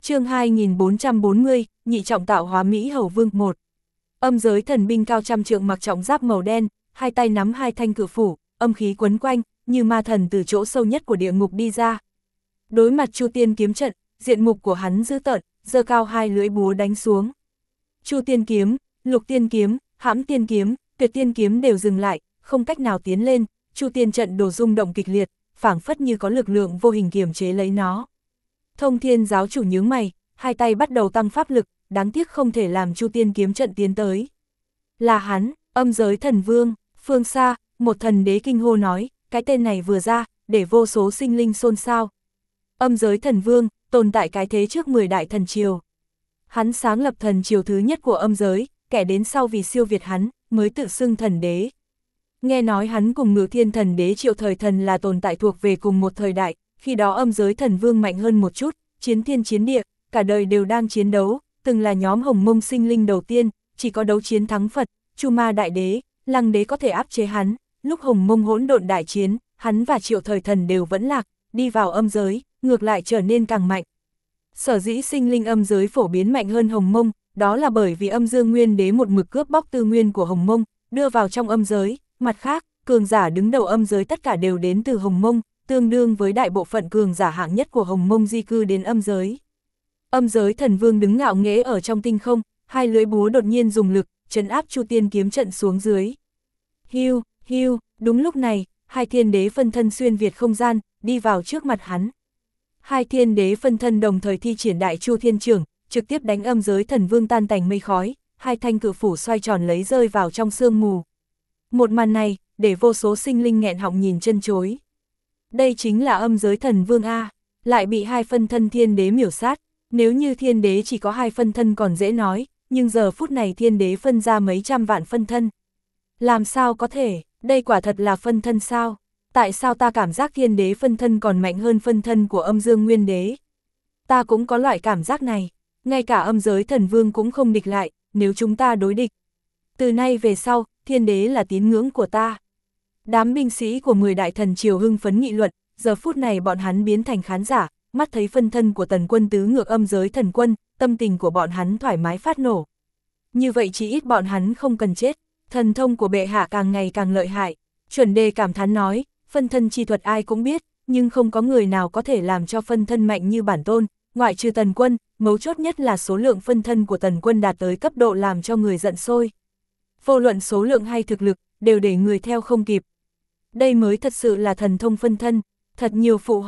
Chương 2440, nhị trọng tạo hóa Mỹ Hầu Vương 1. Âm giới thần binh cao trăm trượng mặc trọng giáp màu đen, hai tay nắm hai thanh cự phủ, âm khí quấn quanh, như ma thần từ chỗ sâu nhất của địa ngục đi ra. Đối mặt Chu Tiên kiếm trận, diện mục của hắn dữ tợn, giơ cao hai lưỡi búa đánh xuống. Chu Tiên kiếm, Lục Tiên kiếm, Hãm Tiên kiếm, Tuyệt Tiên kiếm đều dừng lại, không cách nào tiến lên. Chu Tiên trận đổ rung động kịch liệt, phảng phất như có lực lượng vô hình kiềm chế lấy nó. Thông Thiên giáo chủ nhướng mày, hai tay bắt đầu tăng pháp lực, đáng tiếc không thể làm Chu Tiên kiếm trận tiến tới. Là hắn, âm giới thần vương. Phương xa, một thần đế kinh hô nói, cái tên này vừa ra, để vô số sinh linh xôn xao. Âm giới thần vương, tồn tại cái thế trước 10 đại thần triều. Hắn sáng lập thần triều thứ nhất của âm giới, kẻ đến sau vì siêu việt hắn, mới tự xưng thần đế. Nghe nói hắn cùng Ngự Thiên thần đế Triệu Thời thần là tồn tại thuộc về cùng một thời đại, khi đó âm giới thần vương mạnh hơn một chút, chiến thiên chiến địa, cả đời đều đang chiến đấu, từng là nhóm Hồng Mông sinh linh đầu tiên, chỉ có đấu chiến thắng Phật, Chu Ma đại đế, Lăng đế có thể áp chế hắn. Lúc Hồng Mông hỗn độn đại chiến, hắn và Triệu Thời thần đều vẫn lạc, đi vào âm giới, ngược lại trở nên càng mạnh. Sở dĩ sinh linh âm giới phổ biến mạnh hơn Hồng Mông, đó là bởi vì Âm Dương Nguyên đế một mực cướp bóc tư nguyên của Hồng Mông, đưa vào trong âm giới. Mặt khác, cường giả đứng đầu âm giới tất cả đều đến từ Hồng Mông, tương đương với đại bộ phận cường giả hạng nhất của Hồng Mông di cư đến âm giới. Âm giới thần vương đứng ngạo nghễ ở trong tinh không, hai lưỡi búa đột nhiên dùng lực, trấn áp Chu Tiên kiếm trận xuống dưới. Hiu, hiu, đúng lúc này, hai thiên đế phân thân xuyên việt không gian, đi vào trước mặt hắn. Hai thiên đế phân thân đồng thời thi triển đại Chu Thiên Trưởng, trực tiếp đánh âm giới thần vương tan tành mây khói, hai thanh cự phủ xoay tròn lấy rơi vào trong sương mù. Một màn này, để vô số sinh linh nghẹn họng nhìn chân chối. Đây chính là âm giới thần vương A, lại bị hai phân thân thiên đế miểu sát. Nếu như thiên đế chỉ có hai phân thân còn dễ nói, nhưng giờ phút này thiên đế phân ra mấy trăm vạn phân thân. Làm sao có thể, đây quả thật là phân thân sao? Tại sao ta cảm giác thiên đế phân thân còn mạnh hơn phân thân của âm dương nguyên đế? Ta cũng có loại cảm giác này, ngay cả âm giới thần vương cũng không địch lại, nếu chúng ta đối địch. Từ nay về sau, thiên đế là tín ngưỡng của ta. Đám binh sĩ của 10 đại thần triều hưng phấn nghị luận, giờ phút này bọn hắn biến thành khán giả, mắt thấy phân thân của Tần quân tứ ngược âm giới thần quân, tâm tình của bọn hắn thoải mái phát nổ. Như vậy chỉ ít bọn hắn không cần chết, thần thông của bệ hạ càng ngày càng lợi hại. Chuẩn đề cảm thán nói, phân thân chi thuật ai cũng biết, nhưng không có người nào có thể làm cho phân thân mạnh như bản tôn, ngoại trừ Tần quân, mấu chốt nhất là số lượng phân thân của Tần quân đạt tới cấp độ làm cho người giận sôi. Vô luận số lượng hay thực lực, đều để người theo không kịp. Đây mới thật sự là thần thông phân thân, thật nhiều phụ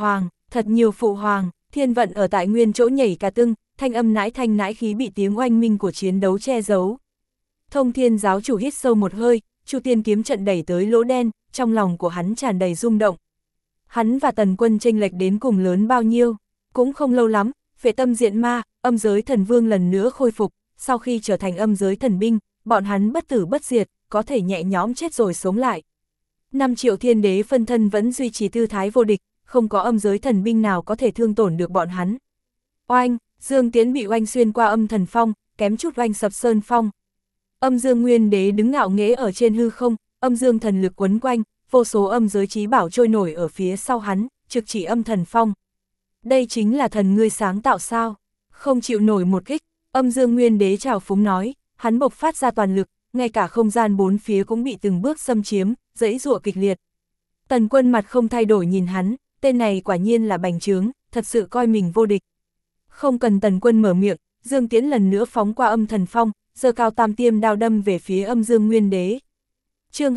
hoàng, thiên vận ở tại nguyên chỗ nhảy cả tưng, thanh âm thanh nãi khí bị tiếng oanh minh của chiến đấu che giấu. Thông Thiên giáo chủ hít sâu một hơi, Chu Tiên kiếm trận đẩy tới lỗ đen, trong lòng của hắn tràn đầy rung động. Hắn và Tần quân chênh lệch đến cùng lớn bao nhiêu, cũng không lâu lắm, Phệ Tâm Diện Ma, âm giới thần vương lần nữa khôi phục, sau khi trở thành âm giới thần binh, bọn hắn bất tử bất diệt, có thể nhẹ nhõm chết rồi sống lại. 5 triệu thiên đế phân thân vẫn duy trì tư thái vô địch, không có âm giới thần binh nào có thể thương tổn được bọn hắn. Oanh, Dương Tiễn bị oanh xuyên qua âm thần phong, kém chút oanh sập sơn phong. Âm dương nguyên đế đứng ngạo nghễ ở trên hư không, âm dương thần lực quấn quanh, vô số âm giới chí bảo trôi nổi ở phía sau hắn, trực chỉ âm thần phong. Đây chính là thần ngươi sáng tạo sao? Không chịu nổi một kích, âm dương nguyên đế trào phúng nói, hắn bộc phát ra toàn lực, ngay cả không gian bốn phía cũng bị từng bước xâm chiếm, giãy giụa kịch liệt. Tần quân mặt không thay đổi nhìn hắn, tên này quả nhiên là bành trướng, thật sự coi mình vô địch. Không cần Tần quân mở miệng, Dương Tiễn lần nữa phóng qua âm thần phong, giơ cao tam tiêm đao đâm về phía âm dương nguyên đế. Chương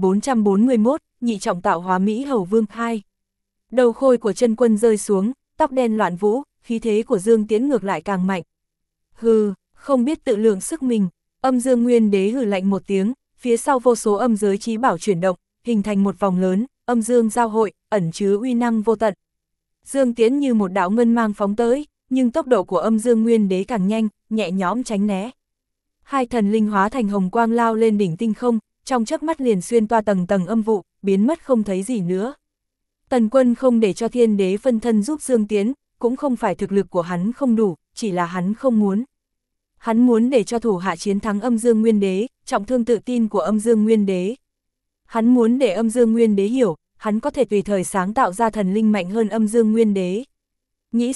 2441, nhị trọng tạo hóa Mỹ Hầu Vương 2. Đầu khôi của chân quân rơi xuống, tóc đen loạn vũ, khí thế của Dương Tiễn ngược lại càng mạnh. Hừ, không biết tự lượng sức mình, âm dương nguyên đế hừ lạnh một tiếng, phía sau vô số âm giới chí bảo chuyển động, hình thành một vòng lớn, âm dương giao hội, ẩn chứa uy năng vô tận. Dương Tiễn như một đạo ngân mang phóng tới, nhưng tốc độ của âm dương nguyên đế càng nhanh, nhẹ nhõm tránh né. Hai thần linh hóa thành hồng quang lao lên đỉnh tinh không, trong chớp mắt liền xuyên toa tầng tầng âm vụ, biến mất không thấy gì nữa. Tần quân không để cho thiên đế phân thân giúp Dương Tiễn, cũng không phải thực lực của hắn không đủ, chỉ là hắn không muốn. Hắn muốn để cho thủ hạ chiến thắng âm dương nguyên đế, trọng thương tự tin của âm dương nguyên đế. Hắn muốn để âm dương nguyên đế hiểu, hắn có thể tùy thời sáng tạo ra thần linh mạnh hơn âm dương nguyên đế. Nghĩ xong,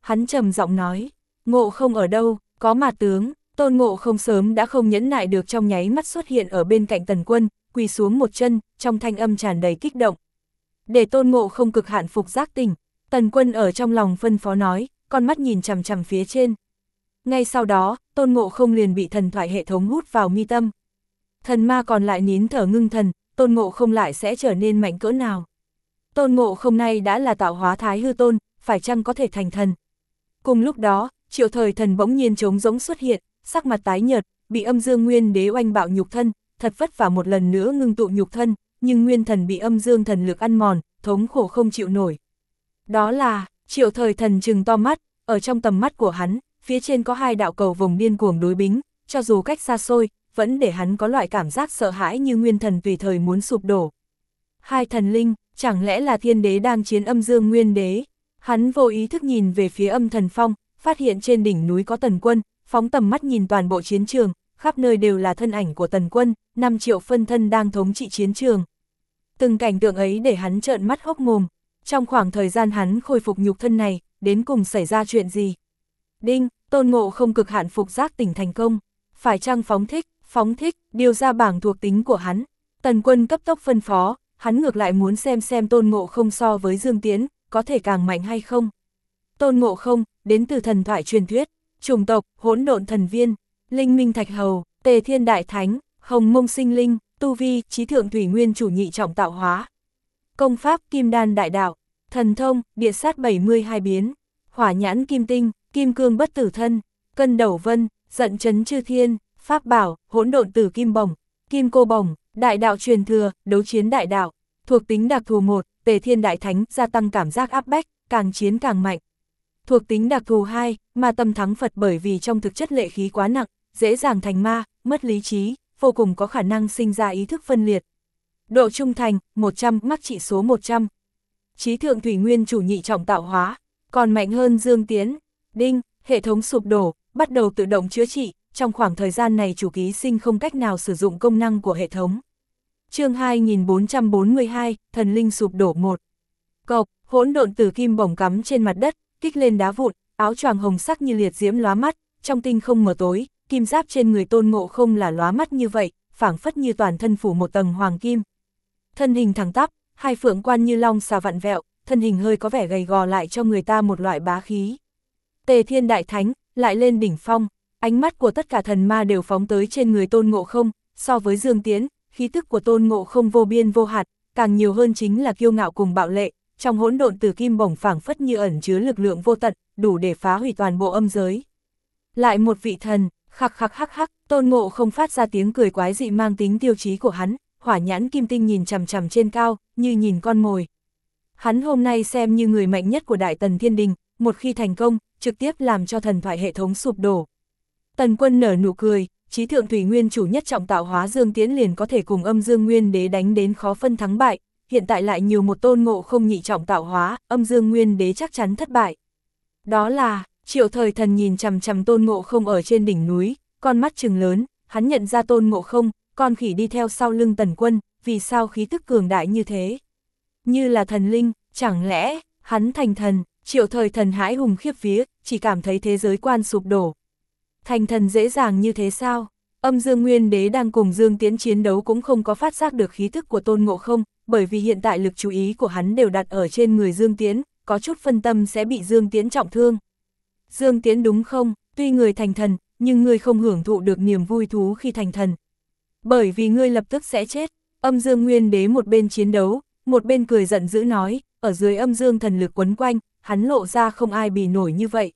hắn trầm giọng nói, Ngộ Không ở đâu, có mà tướng. Tôn Ngộ Không sớm đã không nhẫn nại được, trong nháy mắt xuất hiện ở bên cạnh Tần Quân, quỳ xuống một chân, trong thanh âm tràn đầy kích động. Để Tôn Ngộ Không cực hạn phục giác tỉnh, Tần Quân ở trong lòng phân phó nói, con mắt nhìn chằm chằm phía trên. Ngay sau đó, Tôn Ngộ Không liền bị thần thoại hệ thống hút vào mi tâm. Thần ma còn lại nín thở ngưng thần, Tôn Ngộ Không lại sẽ trở nên mạnh cỡ nào. Tôn Ngộ Không nay đã là tạo hóa Thái Hư Tôn, phải chăng có thể thành thần. Cùng lúc đó, Triệu Thời Thần bỗng nhiên trống rỗng xuất hiện, sắc mặt tái nhợt, bị Âm Dương Nguyên Đế oanh bạo nhục thân, thật vất vả một lần nữa ngưng tụ nhục thân, nhưng nguyên thần bị âm dương thần lực ăn mòn, thống khổ không chịu nổi. Đó là, Triệu Thời Thần trừng to mắt, ở trong tầm mắt của hắn, phía trên có hai đạo cầu vồng điên cuồng đối bính, cho dù cách xa xôi, vẫn để hắn có loại cảm giác sợ hãi như nguyên thần tùy thời muốn sụp đổ. Hai thần linh, chẳng lẽ là Thiên Đế đang chiến Âm Dương Nguyên Đế? Hắn vô ý thức nhìn về phía Âm Thần Phong, phát hiện trên đỉnh núi có Tần Quân, phóng tầm mắt nhìn toàn bộ chiến trường, khắp nơi đều là thân ảnh của Tần Quân, 5 triệu phân thân đang thống trị chiến trường. Từng cảnh tượng ấy để hắn trợn mắt hốc mồm, trong khoảng thời gian hắn khôi phục nhục thân này, đến cùng xảy ra chuyện gì? Đinh, Tôn Ngộ Không cực hạn phục giác tỉnh thành công, phải chăng phóng thích, điều ra bảng thuộc tính của hắn. Tần Quân cấp tốc phân phó, hắn ngược lại muốn xem Tôn Ngộ Không so với Dương Tiễn, có thể càng mạnh hay không. Tôn Ngộ Không, đến từ thần thoại truyền thuyết, chủng tộc, Hỗn Độn Thần Viên, Linh Minh Thạch Hầu, Tề Thiên Đại Thánh, Hồng Mông Sinh Linh, tu vi, Chí Thượng Thủy Nguyên Chủ Nhị Trọng Tạo Hóa. Công pháp, Kim Đan Đại Đạo, thần thông, Địa Sát 72 biến, Hỏa Nhãn Kim Tinh, Kim Cương Bất Tử Thân, Cân Đầu Vân, Giận Chấn Chư Thiên, Pháp Bảo, Hỗn Độn Tử Kim Bổng, Kim Cô Bổng, Đại Đạo Truyền Thừa, Đấu Chiến Đại Đạo. Thuộc tính đặc thù 1, Tề Thiên Đại Thánh, gia tăng cảm giác áp bách, càng chiến càng mạnh. Thuộc tính đặc thù 2, Ma Tâm Thắng Phật, bởi vì trong thực chất lệ khí quá nặng, dễ dàng thành ma, mất lý trí, vô cùng có khả năng sinh ra ý thức phân liệt. Độ trung thành, 100, mắc trị số 100. Chí Thượng Thủy Nguyên Chủ Nhị Trọng Tạo Hóa, còn mạnh hơn Dương Tiễn. Đinh, hệ thống sụp đổ, bắt đầu tự động chữa trị, trong khoảng thời gian này chủ ký sinh không cách nào sử dụng công năng của hệ thống. Chương 2442, Thần Linh sụp đổ 1. Cộc, Hỗn Độn Tử Kim Bổng cắm trên mặt đất, kích lên đá vụn, áo choàng hồng sắc như liệt diễm lóa mắt, trong tinh không mờ tối, kim giáp trên người Tôn Ngộ Không là lóa mắt như vậy, phảng phất như toàn thân phủ một tầng hoàng kim. Thân hình thẳng tắp, hai phượng quan như long xà vặn vẹo, thân hình hơi có vẻ gầy gò lại cho người ta một loại bá khí. Tề Thiên Đại Thánh, lại lên đỉnh phong, ánh mắt của tất cả thần ma đều phóng tới trên người Tôn Ngộ Không, so với Dương Tiễn, khí tức của Tôn Ngộ Không vô biên vô hạn, càng nhiều hơn chính là kiêu ngạo cùng bạo lệ, trong Hỗn Độn Tử Kim Bổng phảng phất như ẩn chứa lực lượng vô tận, đủ để phá hủy toàn bộ âm giới. Lại một vị thần, khắc khắc hắc hắc, Tôn Ngộ Không phát ra tiếng cười quái dị mang tính tiêu chí của hắn, Hỏa Nhãn Kim Tinh nhìn chằm chằm trên cao, như nhìn con mồi. Hắn hôm nay xem như người mạnh nhất của Đại Tần Thiên Đình, một khi thành công, trực tiếp làm cho thần thoại hệ thống sụp đổ. Tần Quân nở nụ cười, Chí Thượng Thủy Nguyên Chủ nhất trọng tạo hóa Dương Tiễn liền có thể cùng Âm Dương Nguyên Đế đánh đến khó phân thắng bại, hiện tại lại nhiều một Tôn Ngộ Không nhị trọng tạo hóa, Âm Dương Nguyên Đế chắc chắn thất bại. Đó là, Triệu Thời Thần nhìn chằm chằm Tôn Ngộ Không ở trên đỉnh núi, con mắt trừng lớn, hắn nhận ra Tôn Ngộ Không, con khỉ đi theo sau lưng Tần Quân, vì sao khí tức cường đại như thế? Như là thần linh, chẳng lẽ, hắn thành thần? Triệu Thời Thần hãi hùng khiếp vía, chỉ cảm thấy thế giới quan sụp đổ. Thành thần dễ dàng như thế sao? Âm Dương Nguyên Đế đang cùng Dương Tiễn chiến đấu cũng không có phát giác được khí thức của Tôn Ngộ Không, bởi vì hiện tại lực chú ý của hắn đều đặt ở trên người Dương Tiễn, có chút phân tâm sẽ bị Dương Tiễn trọng thương. Dương Tiễn đúng không? Tuy người thành thần, nhưng ngươi không hưởng thụ được niềm vui thú khi thành thần. Bởi vì ngươi lập tức sẽ chết. Âm Dương Nguyên Đế một bên chiến đấu, một bên cười giận dữ nói, ở dưới âm dương thần lực quấn quanh, hắn lộ ra không ai bì nổi như vậy.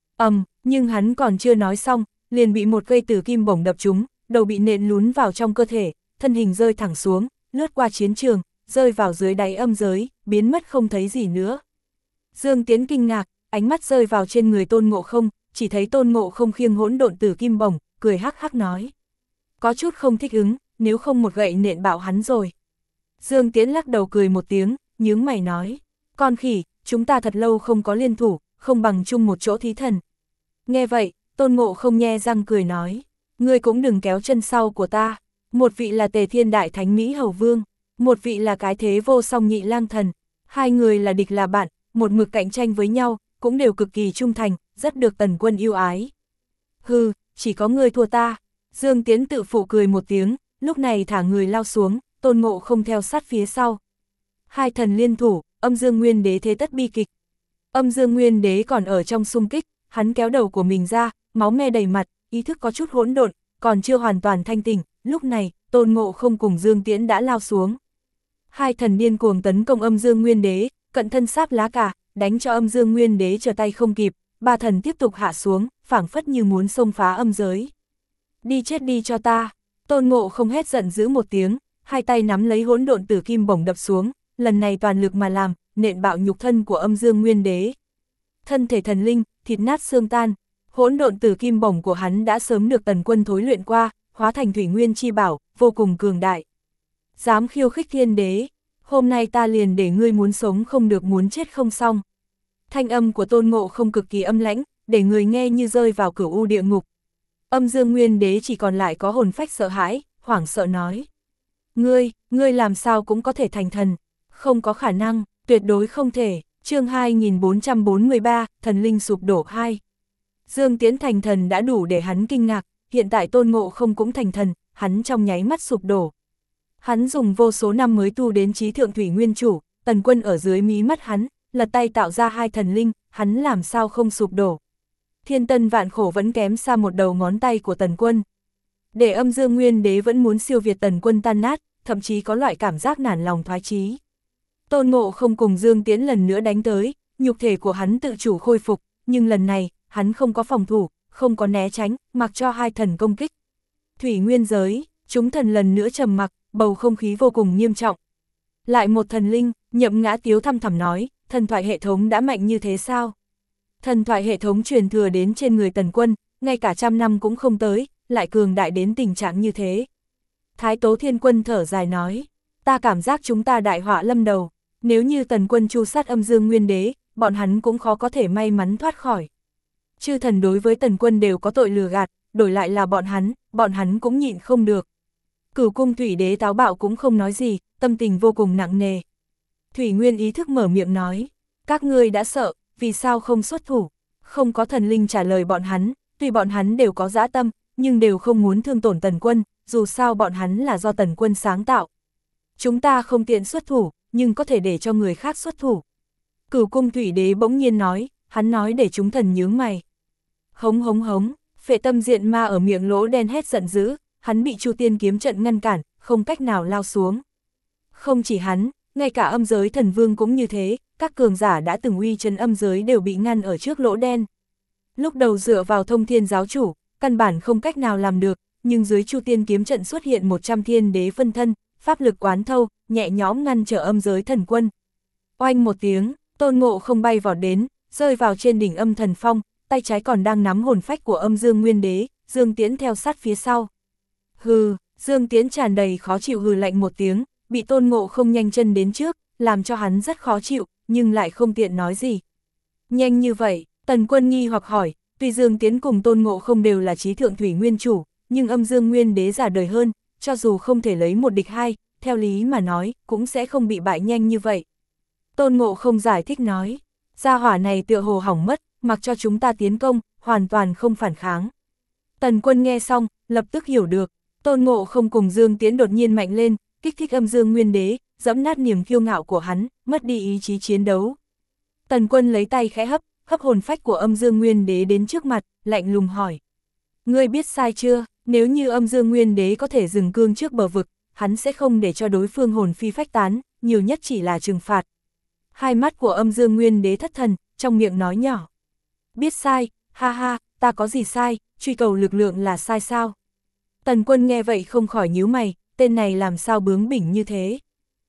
Nhưng hắn còn chưa nói xong, liền bị một cây tử kim bổng đập trúng, đầu bị nện lún vào trong cơ thể, thân hình rơi thẳng xuống, lướt qua chiến trường, rơi vào dưới đáy âm giới, biến mất không thấy gì nữa. Dương Tiễn kinh ngạc, ánh mắt rơi vào trên người Tôn Ngộ Không, chỉ thấy Tôn Ngộ Không khiêng hỗn độn tử kim bổng, cười hắc hắc nói. Có chút không thích ứng, nếu không một gậy nện bạo hắn rồi. Dương Tiễn lắc đầu cười một tiếng, nhướng mày nói. Con khỉ, chúng ta thật lâu không có liên thủ, không bằng chung một chỗ thí thần. Nghe vậy, Tôn Ngộ Không nhe răng cười nói. Ngươi cũng đừng kéo chân sau của ta. Một vị là Tề Thiên Đại Thánh Mỹ Hầu Vương, một vị là cái thế vô song Nhị Lang Thần. Hai người là địch là bạn, một mực cạnh tranh với nhau, cũng đều cực kỳ trung thành, rất được Tần Quân yêu ái. Hừ, chỉ có ngươi thua ta. Dương Tiến tự phụ cười một tiếng, lúc này thả người lao xuống, Tôn Ngộ Không theo sát phía sau. Hai thần liên thủ, Âm Dương Nguyên Đế thế tất bi kịch. Âm Dương Nguyên Đế còn ở trong xung kích, hắn kéo đầu của mình ra, máu me đầy mặt, ý thức có chút hỗn độn, còn chưa hoàn toàn thanh tỉnh. Lúc này, Tôn Ngộ Không cùng Dương Tiễn đã lao xuống. Hai thần điên cuồng tấn công Âm Dương Nguyên Đế, cận thân sáp lá cả, đánh cho Âm Dương Nguyên Đế trở tay không kịp. Ba thần tiếp tục hạ xuống, phảng phất như muốn xông phá âm giới. Đi chết đi cho ta! Tôn Ngộ Không hét giận dữ một tiếng, hai tay nắm lấy hỗn độn tử kim bổng đập xuống, lần này toàn lực mà làm, nện bạo nhục thân của Âm Dương Nguyên Đế. Thân thể thần linh, thịt nát xương tan, hỗn độn tử kim bổng của hắn đã sớm được Tần Quân thối luyện qua, hóa thành thủy nguyên chi bảo, vô cùng cường đại. Dám khiêu khích thiên đế, hôm nay ta liền để ngươi muốn sống không được muốn chết không xong. Thanh âm của Tôn Ngộ Không cực kỳ âm lãnh, để người nghe như rơi vào cửu u địa ngục. Âm Dương Nguyên Đế chỉ còn lại có hồn phách sợ hãi, hoảng sợ nói. Ngươi làm sao cũng có thể thành thần, không có khả năng, tuyệt đối không thể. Chương 2443, thần linh sụp đổ 2. Dương Tiễn thành thần đã đủ để hắn kinh ngạc, hiện tại Tôn Ngộ Không cũng thành thần, hắn trong nháy mắt sụp đổ. Hắn dùng vô số năm mới tu đến chí thượng thủy nguyên chủ, Tần Quân ở dưới mí mắt hắn, lật tay tạo ra hai thần linh, hắn làm sao không sụp đổ. Thiên tân vạn khổ vẫn kém xa một đầu ngón tay của Tần Quân. Để Âm Dương Nguyên Đế vẫn muốn siêu việt Tần Quân tan nát, thậm chí có loại cảm giác nản lòng thoái chí. Tôn Ngộ Không cùng Dương Tiễn lần nữa đánh tới, nhục thể của hắn tự chủ khôi phục, nhưng lần này, hắn không có phòng thủ, không có né tránh, mặc cho hai thần công kích. Thủy nguyên giới, chúng thần lần nữa trầm mặc, bầu không khí vô cùng nghiêm trọng. Lại một thần linh, Nhậm Ngã Tiếu thăm thẳm nói, thần thoại hệ thống đã mạnh như thế sao? Thần thoại hệ thống truyền thừa đến trên người Tần Quân, ngay cả 100 năm cũng không tới, lại cường đại đến tình trạng như thế. Thái Tố Thiên Quân thở dài nói, ta cảm giác chúng ta đại họa lâm đầu, nếu như Tần Quân tru sát Âm Dương Nguyên Đế, bọn hắn cũng khó có thể may mắn thoát khỏi. Chư thần đối với Tần Quân đều có tội lừa gạt, đổi lại là bọn hắn cũng nhịn không được. Cửu Cung Thủy Đế táo bạo cũng không nói gì, tâm tình vô cùng nặng nề. Thủy Nguyên ý thức mở miệng nói, các ngươi đã sợ, vì sao không xuất thủ? Không có thần linh trả lời bọn hắn, tuy bọn hắn đều có dã tâm, nhưng đều không muốn thương tổn Tần Quân, dù sao bọn hắn là do Tần Quân sáng tạo. Chúng ta không tiện xuất thủ, nhưng có thể để cho người khác xuất thủ. Cửu Cung Thủy Đế bỗng nhiên nói, hắn nói để chúng thần nhướng mày. Hống hống hống, Phệ Tâm Diện Ma ở miệng lỗ đen hét giận dữ, hắn bị Chu Tiên kiếm trận ngăn cản, không cách nào lao xuống. Không chỉ hắn, ngay cả âm giới thần vương cũng như thế, các cường giả đã từng uy trấn âm giới đều bị ngăn ở trước lỗ đen. Lúc đầu dựa vào Thông Thiên giáo chủ, căn bản không cách nào làm được, nhưng dưới Chu Tiên kiếm trận xuất hiện 100 thiên đế phân thân, pháp lực quán thâu, nhẹ nhõm ngăn trở âm giới thần quân. Oanh một tiếng, Tôn Ngộ Không bay vọt đến, rơi vào trên đỉnh Âm Thần Phong, tay trái còn đang nắm hồn phách của Âm Dương Nguyên Đế, Dương Tiễn theo sát phía sau. Hừ, Dương Tiễn tràn đầy khó chịu hừ lạnh một tiếng, bị Tôn Ngộ Không nhanh chân đến trước, làm cho hắn rất khó chịu, nhưng lại không tiện nói gì. Nhanh như vậy, Tần Quân nghi hoặc hỏi, tuy Dương Tiễn cùng Tôn Ngộ Không đều là chí thượng thủy nguyên chủ, nhưng Âm Dương Nguyên Đế già đời hơn, cho dù không thể lấy một địch hai, theo lý mà nói, cũng sẽ không bị bại nhanh như vậy. Tôn Ngộ Không giải thích nói, gia hỏa này tựa hồ hỏng mất, mặc cho chúng ta tiến công, hoàn toàn không phản kháng. Tần Quân nghe xong, lập tức hiểu được, Tôn Ngộ Không cùng Dương Tiễn đột nhiên mạnh lên, kích thích Âm Dương Nguyên Đế, giẫm nát niềm kiêu ngạo của hắn, mất đi ý chí chiến đấu. Tần Quân lấy tay khẽ hấp hồn phách của Âm Dương Nguyên Đế đến trước mặt, lạnh lùng hỏi. Ngươi biết sai chưa, nếu như Âm Dương Nguyên Đế có thể dừng cương trước bờ vực, hắn sẽ không để cho đối phương hồn phi phách tán, nhiều nhất chỉ là trừng phạt. Hai mắt của Âm Dương Nguyên Đế thất thần, trong miệng nói nhỏ. Biết sai, ha ha, ta có gì sai, truy cầu lực lượng là sai sao? Tần Quân nghe vậy không khỏi nhíu mày, tên này làm sao bướng bỉnh như thế?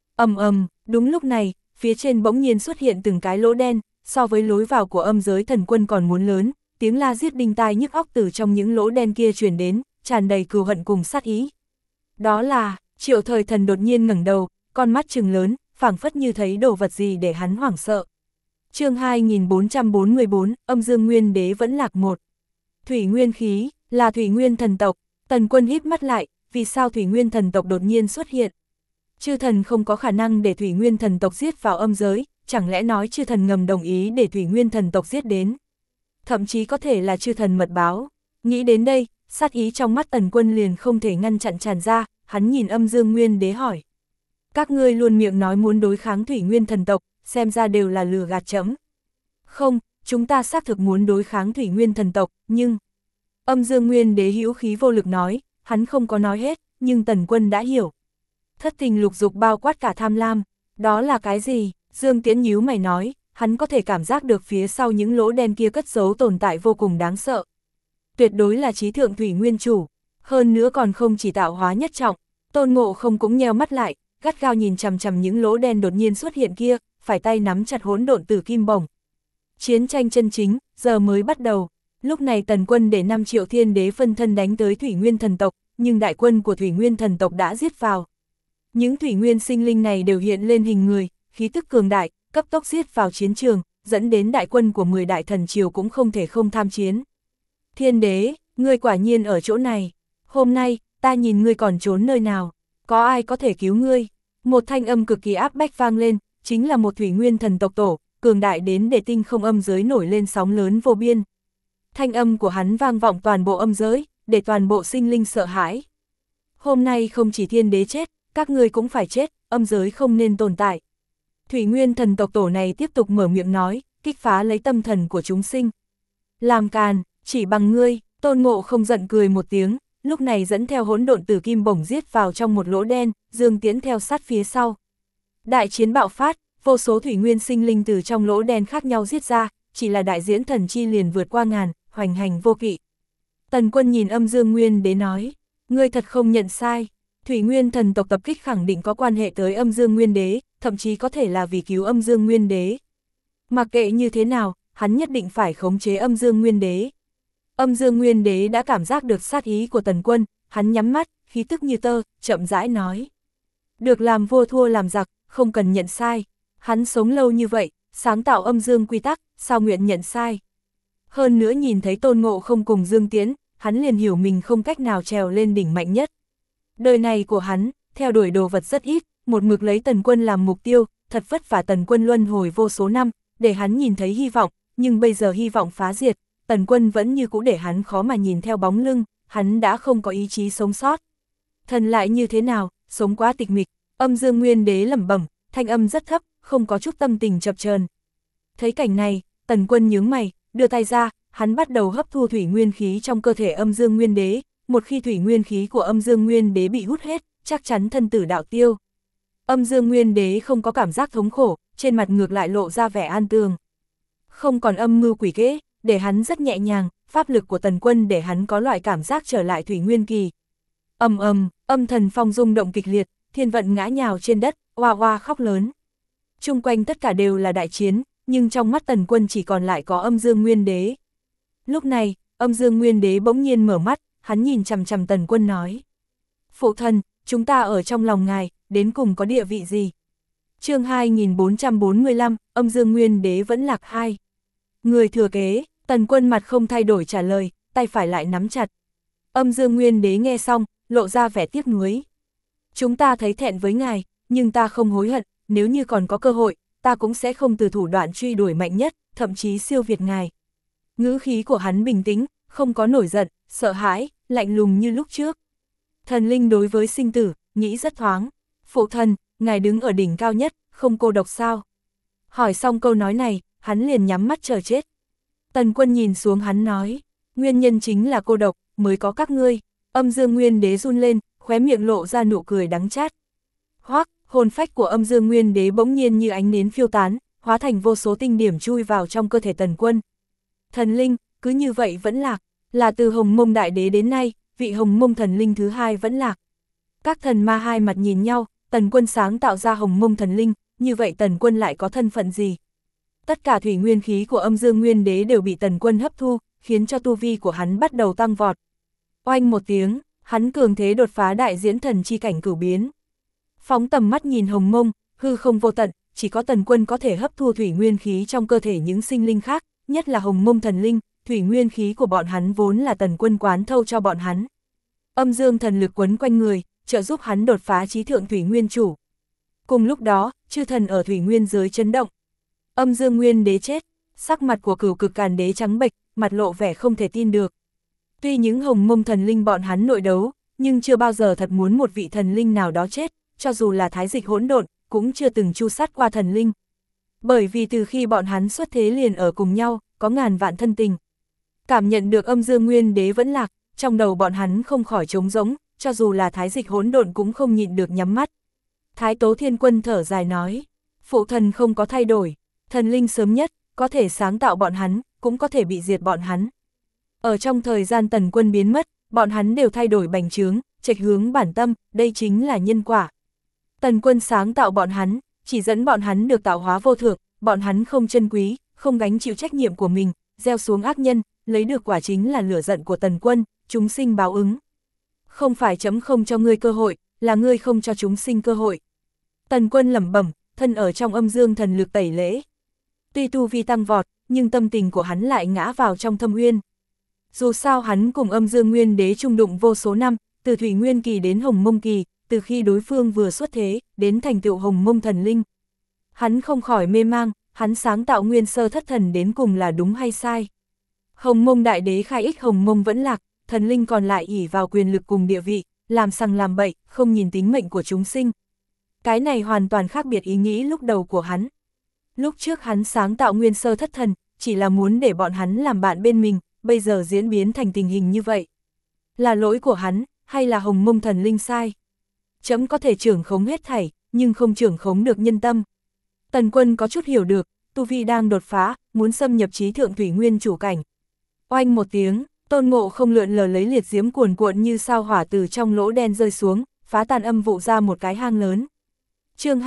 Đúng lúc này, phía trên bỗng nhiên xuất hiện từng cái lỗ đen, so với lối vào của âm giới thần quân còn muốn lớn, tiếng la giết đinh tai nhức óc từ trong những lỗ đen kia truyền đến, tràn đầy cừu hận cùng sát ý. Đó là, Triệu Thời Thần đột nhiên ngẩng đầu, con mắt trừng lớn, phảng phất như thấy đồ vật gì để hắn hoảng sợ. Chương 2444, Âm Dương Nguyên Đế vẫn lạc một. Thủy Nguyên khí, là Thủy Nguyên thần tộc. Tần Quân híp mắt lại, vì sao Thủy Nguyên thần tộc đột nhiên xuất hiện? Chư thần không có khả năng để Thủy Nguyên thần tộc giết vào âm giới, chẳng lẽ nói chư thần ngầm đồng ý để thủy nguyên thần tộc giết đến. Thậm chí có thể là chư thần mật báo. Nghĩ đến đây, sát ý trong mắt Tần Quân liền không thể ngăn chặn tràn ra, hắn nhìn Âm Dương Nguyên Đế hỏi. Các ngươi luôn miệng nói muốn đối kháng thủy nguyên thần tộc, xem ra đều là lừa gạt trẫm. Không, chúng ta xác thực muốn đối kháng thủy nguyên thần tộc, nhưng... Âm Dương Nguyên Đế hữu khí vô lực nói, hắn không có nói hết, nhưng Tần Quân đã hiểu. Thất tình lục dục bao quát cả tham lam, đó là cái gì? Dương Tiễn nhíu mày nói, hắn có thể cảm giác được phía sau những lỗ đen kia cất giấu tồn tại vô cùng đáng sợ. Tuyệt đối là trí thượng thủy nguyên chủ, hơn nữa còn không chỉ tạo hóa nhất trọng. Tôn Ngộ Không cũng nheo mắt lại, gắt gao nhìn chằm chằm những lỗ đen đột nhiên xuất hiện kia, phải tay nắm chặt hỗn độn tử kim bổng. Chiến tranh chân chính, giờ mới bắt đầu. Lúc này Tần Quân để 5 triệu thiên đế phân thân đánh tới thủy nguyên thần tộc, nhưng đại quân của thủy nguyên thần tộc đã giết vào. Những thủy nguyên sinh linh này đều hiện lên hình người, khí tức cường đại, cấp tốc giết vào chiến trường, dẫn đến đại quân của 10 đại thần triều cũng không thể không tham chiến. Thiên đế, ngươi quả nhiên ở chỗ này. Hôm nay, ta nhìn ngươi còn trốn nơi nào. Có ai có thể cứu ngươi? Một thanh âm cực kỳ áp bách vang lên, chính là một thủy nguyên thần tộc tổ, cường đại đến để tinh không âm giới nổi lên sóng lớn vô biên. Thanh âm của hắn vang vọng toàn bộ âm giới, để toàn bộ sinh linh sợ hãi. Hôm nay không chỉ thiên đế chết, các ngươi cũng phải chết, âm giới không nên tồn tại. Thủy nguyên thần tộc tổ này tiếp tục mở miệng nói, kích phá lấy tâm thần của chúng sinh. Làm càn, chỉ bằng ngươi. Tôn Ngộ Không giận cười một tiếng, lúc này dẫn theo hỗn độn tử kim bổng giết vào trong một lỗ đen, Dương Tiễn theo sát phía sau. Đại chiến bạo phát, vô số thủy nguyên sinh linh từ trong lỗ đen khác nhau giết ra, chỉ là đại diễn thần chi liền vượt qua ngàn, hoành hành vô kỵ. Tần Quân nhìn Âm Dương Nguyên Đế nói, ngươi thật không nhận sai, thủy nguyên thần tộc tập kích khẳng định có quan hệ tới Âm Dương Nguyên Đế, thậm chí có thể là vì cứu Âm Dương Nguyên Đế. Mặc kệ như thế nào, hắn nhất định phải khống chế Âm Dương Nguyên Đế. Âm Dương Nguyên Đế đã cảm giác được sát ý của Tần Quân, hắn nhắm mắt, khí tức như tơ, chậm rãi nói. Được làm vua thua làm giặc, không cần nhận sai. Hắn sống lâu như vậy, sáng tạo âm dương quy tắc, sao nguyện nhận sai. Hơn nữa nhìn thấy Tôn Ngộ Không cùng Dương Tiễn, hắn liền hiểu mình không cách nào trèo lên đỉnh mạnh nhất. Đời này của hắn, theo đuổi đồ vật rất ít, một mực lấy Tần Quân làm mục tiêu, thật vất vả Tần Quân luân hồi vô số năm, để hắn nhìn thấy hy vọng, nhưng bây giờ hy vọng phá diệt. Tần Quân vẫn như cũ để hắn khó mà nhìn theo bóng lưng, hắn đã không có ý chí sống sót. Thần lại như thế nào, sống quá tịch mịch, Âm Dương Nguyên Đế lẩm bẩm, thanh âm rất thấp, không có chút tâm tình chập chờn. Thấy cảnh này, Tần Quân nhướng mày, đưa tay ra, hắn bắt đầu hấp thu thủy nguyên khí trong cơ thể Âm Dương Nguyên Đế, một khi thủy nguyên khí của Âm Dương Nguyên Đế bị hút hết, chắc chắn thân tử đạo tiêu. Âm Dương Nguyên Đế không có cảm giác thống khổ, trên mặt ngược lại lộ ra vẻ an tường. Không còn âm mưu quỷ kế, để hắn rất nhẹ nhàng, pháp lực của Tần Quân để hắn có loại cảm giác trở lại thủy nguyên kỳ. Âm thần phong rung động kịch liệt, thiên vận ngã nhào trên đất, oa oa khóc lớn. Chung quanh tất cả đều là đại chiến, nhưng trong mắt Tần Quân chỉ còn lại có Âm Dương Nguyên Đế. Lúc này, Âm Dương Nguyên Đế bỗng nhiên mở mắt, hắn nhìn chằm chằm Tần Quân nói. Phụ thần, chúng ta ở trong lòng ngài, đến cùng có địa vị gì? Chương 2445, Âm Dương Nguyên Đế vẫn lạc 2. Người thừa kế, Tần Quân mặt không thay đổi trả lời, tay phải lại nắm chặt. Âm Dương Nguyên Đế nghe xong, lộ ra vẻ tiếc nuối. Chúng ta thấy thẹn với ngài, nhưng ta không hối hận, nếu như còn có cơ hội, ta cũng sẽ không từ thủ đoạn truy đuổi mạnh nhất, thậm chí siêu việt ngài. Ngữ khí của hắn bình tĩnh, không có nổi giận, sợ hãi, lạnh lùng như lúc trước. Thần linh đối với sinh tử, nghĩ rất thoáng. Phụ thần, ngài đứng ở đỉnh cao nhất, không cô độc sao? Hỏi xong câu nói này, hắn liền nhắm mắt chờ chết. Tần Quân nhìn xuống hắn nói, nguyên nhân chính là cô độc, mới có các ngươi. Âm Dương Nguyên Đế run lên, khóe miệng lộ ra nụ cười đắng chát. Hoắc, hồn phách của Âm Dương Nguyên Đế bỗng nhiên như ánh nến phiêu tán, hóa thành vô số tinh điểm chui vào trong cơ thể Tần Quân. Thần linh, cứ như vậy vẫn lạc, là từ Hồng Mông Đại Đế đến nay, vị Hồng Mông thần linh thứ hai vẫn lạc. Các thần ma hai mặt nhìn nhau, Tần Quân sáng tạo ra Hồng Mông thần linh, như vậy Tần Quân lại có thân phận gì? Tất cả thủy nguyên khí của Âm Dương Nguyên Đế đều bị Tần Quân hấp thu, khiến cho tu vi của hắn bắt đầu tăng vọt. Oanh một tiếng, hắn cường thế đột phá đại diễn thần chi cảnh cửu biến. Phóng tầm mắt nhìn Hồng Mông, hư không vô tận, chỉ có Tần Quân có thể hấp thu thủy nguyên khí trong cơ thể những sinh linh khác, nhất là Hồng Mông thần linh, thủy nguyên khí của bọn hắn vốn là Tần Quân quán thâu cho bọn hắn. Âm dương thần lực quấn quanh người, trợ giúp hắn đột phá chí thượng thủy nguyên chủ. Cùng lúc đó, chư thần ở thủy nguyên giới chấn động. Âm Dương Nguyên Đế chết, sắc mặt của Cửu Cực Càn Đế trắng bệch, mặt lộ vẻ không thể tin được. Tuy những Hồng Mông thần linh bọn hắn nội đấu, nhưng chưa bao giờ thật muốn một vị thần linh nào đó chết, cho dù là Thái Dịch hỗn độn, cũng chưa từng chu sát qua thần linh. Bởi vì từ khi bọn hắn xuất thế liền ở cùng nhau, có ngàn vạn thân tình. Cảm nhận được Âm Dương Nguyên Đế vẫn lạc, trong đầu bọn hắn không khỏi trống rỗng, cho dù là Thái Dịch hỗn độn cũng không nhịn được nhắm mắt. Thái Tố Thiên Quân thở dài nói, phụ thần không có thay đổi, thần linh sớm nhất, có thể sáng tạo bọn hắn, cũng có thể bị diệt bọn hắn. Ở trong thời gian Tần Quân biến mất, bọn hắn đều thay đổi bành trướng, trạch hướng bản tâm, đây chính là nhân quả. Tần Quân sáng tạo bọn hắn, chỉ dẫn bọn hắn được tạo hóa vô thượng, bọn hắn không trân quý, không gánh chịu trách nhiệm của mình, gieo xuống ác nhân, lấy được quả chính là lửa giận của Tần Quân, chúng sinh báo ứng. Không phải chấm không cho ngươi cơ hội, là ngươi không cho chúng sinh cơ hội. Tần Quân lẩm bẩm, thân ở trong âm dương thần lực tẩy lễ. Tuy tu vi tăng vọt, nhưng tâm tình của hắn lại ngã vào trong thâm uyên. Dù sao hắn cùng Âm Dương Nguyên Đế chung đụng vô số năm, từ Thủy Nguyên Kỳ đến Hồng Mông Kỳ, từ khi đối phương vừa xuất thế, đến thành tựu Hồng Mông thần linh. Hắn không khỏi mê mang, hắn sáng tạo nguyên sơ thất thần đến cùng là đúng hay sai. Hồng Mông Đại Đế khai ích Hồng Mông vẫn lạc, thần linh còn lại ỷ vào quyền lực cùng địa vị, làm sằng làm bậy, không nhìn tính mệnh của chúng sinh. Cái này hoàn toàn khác biệt ý nghĩ lúc đầu của hắn. Lúc trước hắn sáng tạo nguyên sơ thất thần, chỉ là muốn để bọn hắn làm bạn bên mình, bây giờ diễn biến thành tình hình như vậy. Là lỗi của hắn, hay là Hồng Mông thần linh sai? Chấm có thể trưởng khống hết thảy, nhưng không trưởng khống được nhân tâm. Tần Quân có chút hiểu được, tu vi đang đột phá, muốn xâm nhập chí thượng thủy nguyên chủ cảnh. Oanh một tiếng, Tôn Ngộ Không lượn lờ lấy liệt diễm cuồn cuộn như sao hỏa từ trong lỗ đen rơi xuống, phá tan âm vụ ra một cái hang lớn. Chương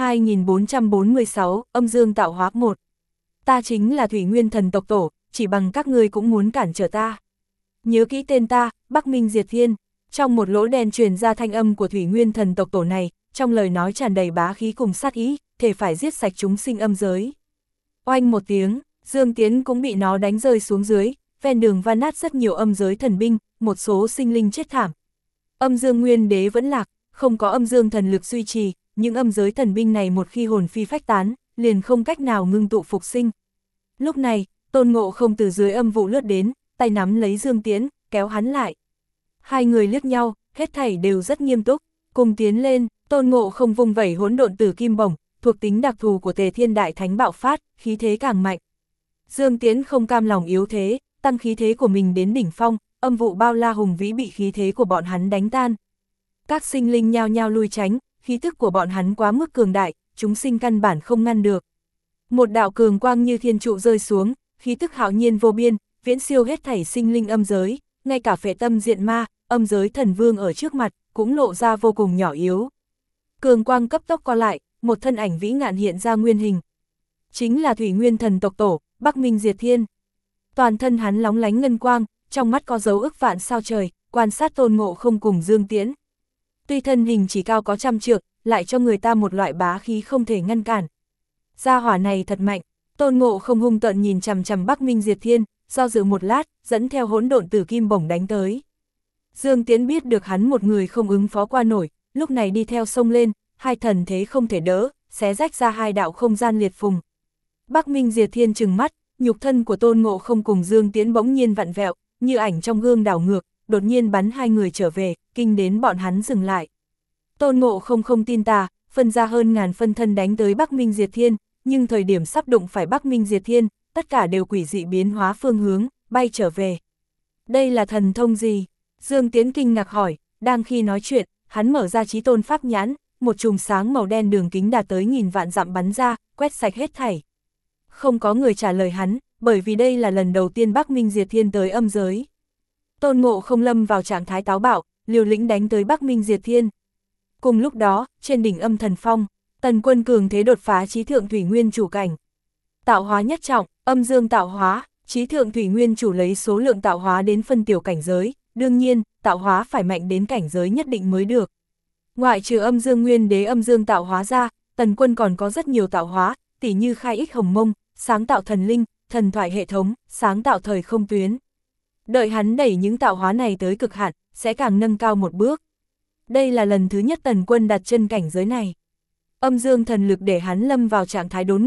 2446, Âm Dương tạo hóa 1. Ta chính là Thủy Nguyên Thần tộc tổ, chỉ bằng các ngươi cũng muốn cản trở ta. Nhớ kỹ tên ta, Bắc Minh Diệt Thiên. Trong một lỗ đen truyền ra thanh âm của Thủy Nguyên Thần tộc tổ này, trong lời nói tràn đầy bá khí cùng sát ý, thể phải giết sạch chúng sinh âm giới. Oanh một tiếng, Dương Tiến cũng bị nó đánh rơi xuống dưới, ven đường van nát rất nhiều âm giới thần binh, một số sinh linh chết thảm. Âm Dương Nguyên Đế vẫn lạc, không có âm dương thần lực duy trì, những âm giới thần binh này một khi hồn phi phách tán, liền không cách nào ngưng tụ phục sinh. Lúc này, Tôn Ngộ Không từ dưới âm vụ lướt đến, tay nắm lấy Dương Tiễn, kéo hắn lại. Hai người liếc nhau, hết thảy đều rất nghiêm túc, cùng tiến lên. Tôn Ngộ Không vung vẩy hỗn độn tử kim bổng, thuộc tính đặc thù của Tề Thiên Đại Thánh bạo phát, khí thế càng mạnh. Dương Tiễn không cam lòng yếu thế, tăng khí thế của mình đến đỉnh phong, âm vụ bao la hùng vĩ bị khí thế của bọn hắn đánh tan. Các sinh linh nhao nhao lui tránh, khí tức của bọn hắn quá mức cường đại, chúng sinh căn bản không ngăn được. Một đạo cường quang như thiên trụ rơi xuống, khí tức hạo nhiên vô biên, viễn siêu hết thảy sinh linh âm giới, ngay cả phệ tâm diện ma, âm giới thần vương ở trước mặt, cũng lộ ra vô cùng nhỏ yếu. Cường quang cấp tốc co lại, một thân ảnh vĩ ngạn hiện ra nguyên hình. Chính là Thủy Nguyên Thần tộc tổ, Bắc Minh Diệt Thiên. Toàn thân hắn lóng lánh ngân quang, trong mắt có dấu ức vạn sao trời, quan sát Tôn Ngộ Không cùng Dương Tiễn. Tuy thân hình chỉ cao có 100 trượng, lại cho người ta một loại bá khí không thể ngăn cản. Gia hỏa này thật mạnh, Tôn Ngộ Không hung tợn nhìn chằm chằm Bắc Minh Diệt Thiên, do dự một lát, dẫn theo hỗn độn tử kim bổng đánh tới. Dương Tiễn biết được hắn một người không ứng phó qua nổi, lúc này đi theo sông lên, hai thần thế không thể đỡ, xé rách ra hai đạo không gian liệt phùng. Bắc Minh Diệt Thiên trừng mắt, nhục thân của Tôn Ngộ Không cùng Dương Tiễn bỗng nhiên vặn vẹo, như ảnh trong gương đảo ngược, đột nhiên bắn hai người trở về, kinh đến bọn hắn dừng lại. Tôn Ngộ Không không tin tà, phân ra hơn ngàn phân thân đánh tới Bắc Minh Diệt Thiên, nhưng thời điểm sắp đụng phải Bắc Minh Diệt Thiên, tất cả đều quỷ dị biến hóa phương hướng, bay trở về. Đây là thần thông gì? Dương Tiễn kinh ngạc hỏi, đang khi nói chuyện, hắn mở ra Chí Tôn Pháp Nhãn, một chùm sáng màu đen đường kính đạt tới 1000 vạn dặm bắn ra, quét sạch hết thảy. Không có người trả lời hắn, bởi vì đây là lần đầu tiên Bắc Minh Diệt Thiên tới âm giới. Tôn Ngộ Không lâm vào trạng thái táo bạo, liều lĩnh đánh tới Bắc Minh Diệt Thiên. Cùng lúc đó, trên đỉnh Âm Thần Phong, Tần Quân cường thế đột phá chí thượng thủy nguyên chủ cảnh. Tạo hóa nhất trọng, âm dương tạo hóa, chí thượng thủy nguyên chủ lấy số lượng tạo hóa đến phân tiểu cảnh giới, đương nhiên, tạo hóa phải mạnh đến cảnh giới nhất định mới được. Ngoại trừ Âm Dương Nguyên Đế âm dương tạo hóa ra, Tần Quân còn có rất nhiều tạo hóa, tỉ như khai ích hồng mông, sáng tạo thần linh, thần thoại hệ thống, sáng tạo thời không tuyến. Đợi hắn đẩy những tạo hóa này tới cực hạn, sẽ càng nâng cao một bước. Đây là lần thứ nhất Tần Quân đặt chân cảnh giới này. Âm dương thần lực để hắn lâm vào trạng thái đốn ngộ,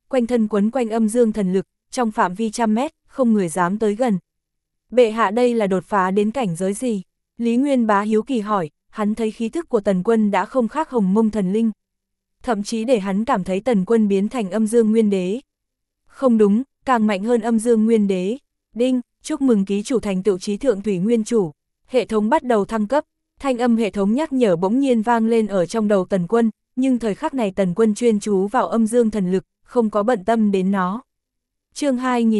quanh thân quấn quanh âm dương thần lực, trong phạm vi trăm mét, không người dám tới gần. Bệ hạ đây là đột phá đến cảnh giới gì? Lý Nguyên Bá hiếu kỳ hỏi, hắn thấy khí thức của Tần Quân đã không khác Hồng Mông thần linh. Thậm chí để hắn cảm thấy Tần Quân biến thành âm dương nguyên đế. Không đúng, càng mạnh hơn âm dương nguyên đế. Đinh, chúc mừng ký chủ thành tựu trí thượng thủy nguyên chủ. Hệ thống bắt đầu thăng cấp, thanh âm hệ thống nhắc nhở bỗng nhiên vang lên ở trong đầu Tần Quân, nhưng thời khắc này Tần Quân chuyên chú vào âm dương thần lực, không có bận tâm đến nó. Chương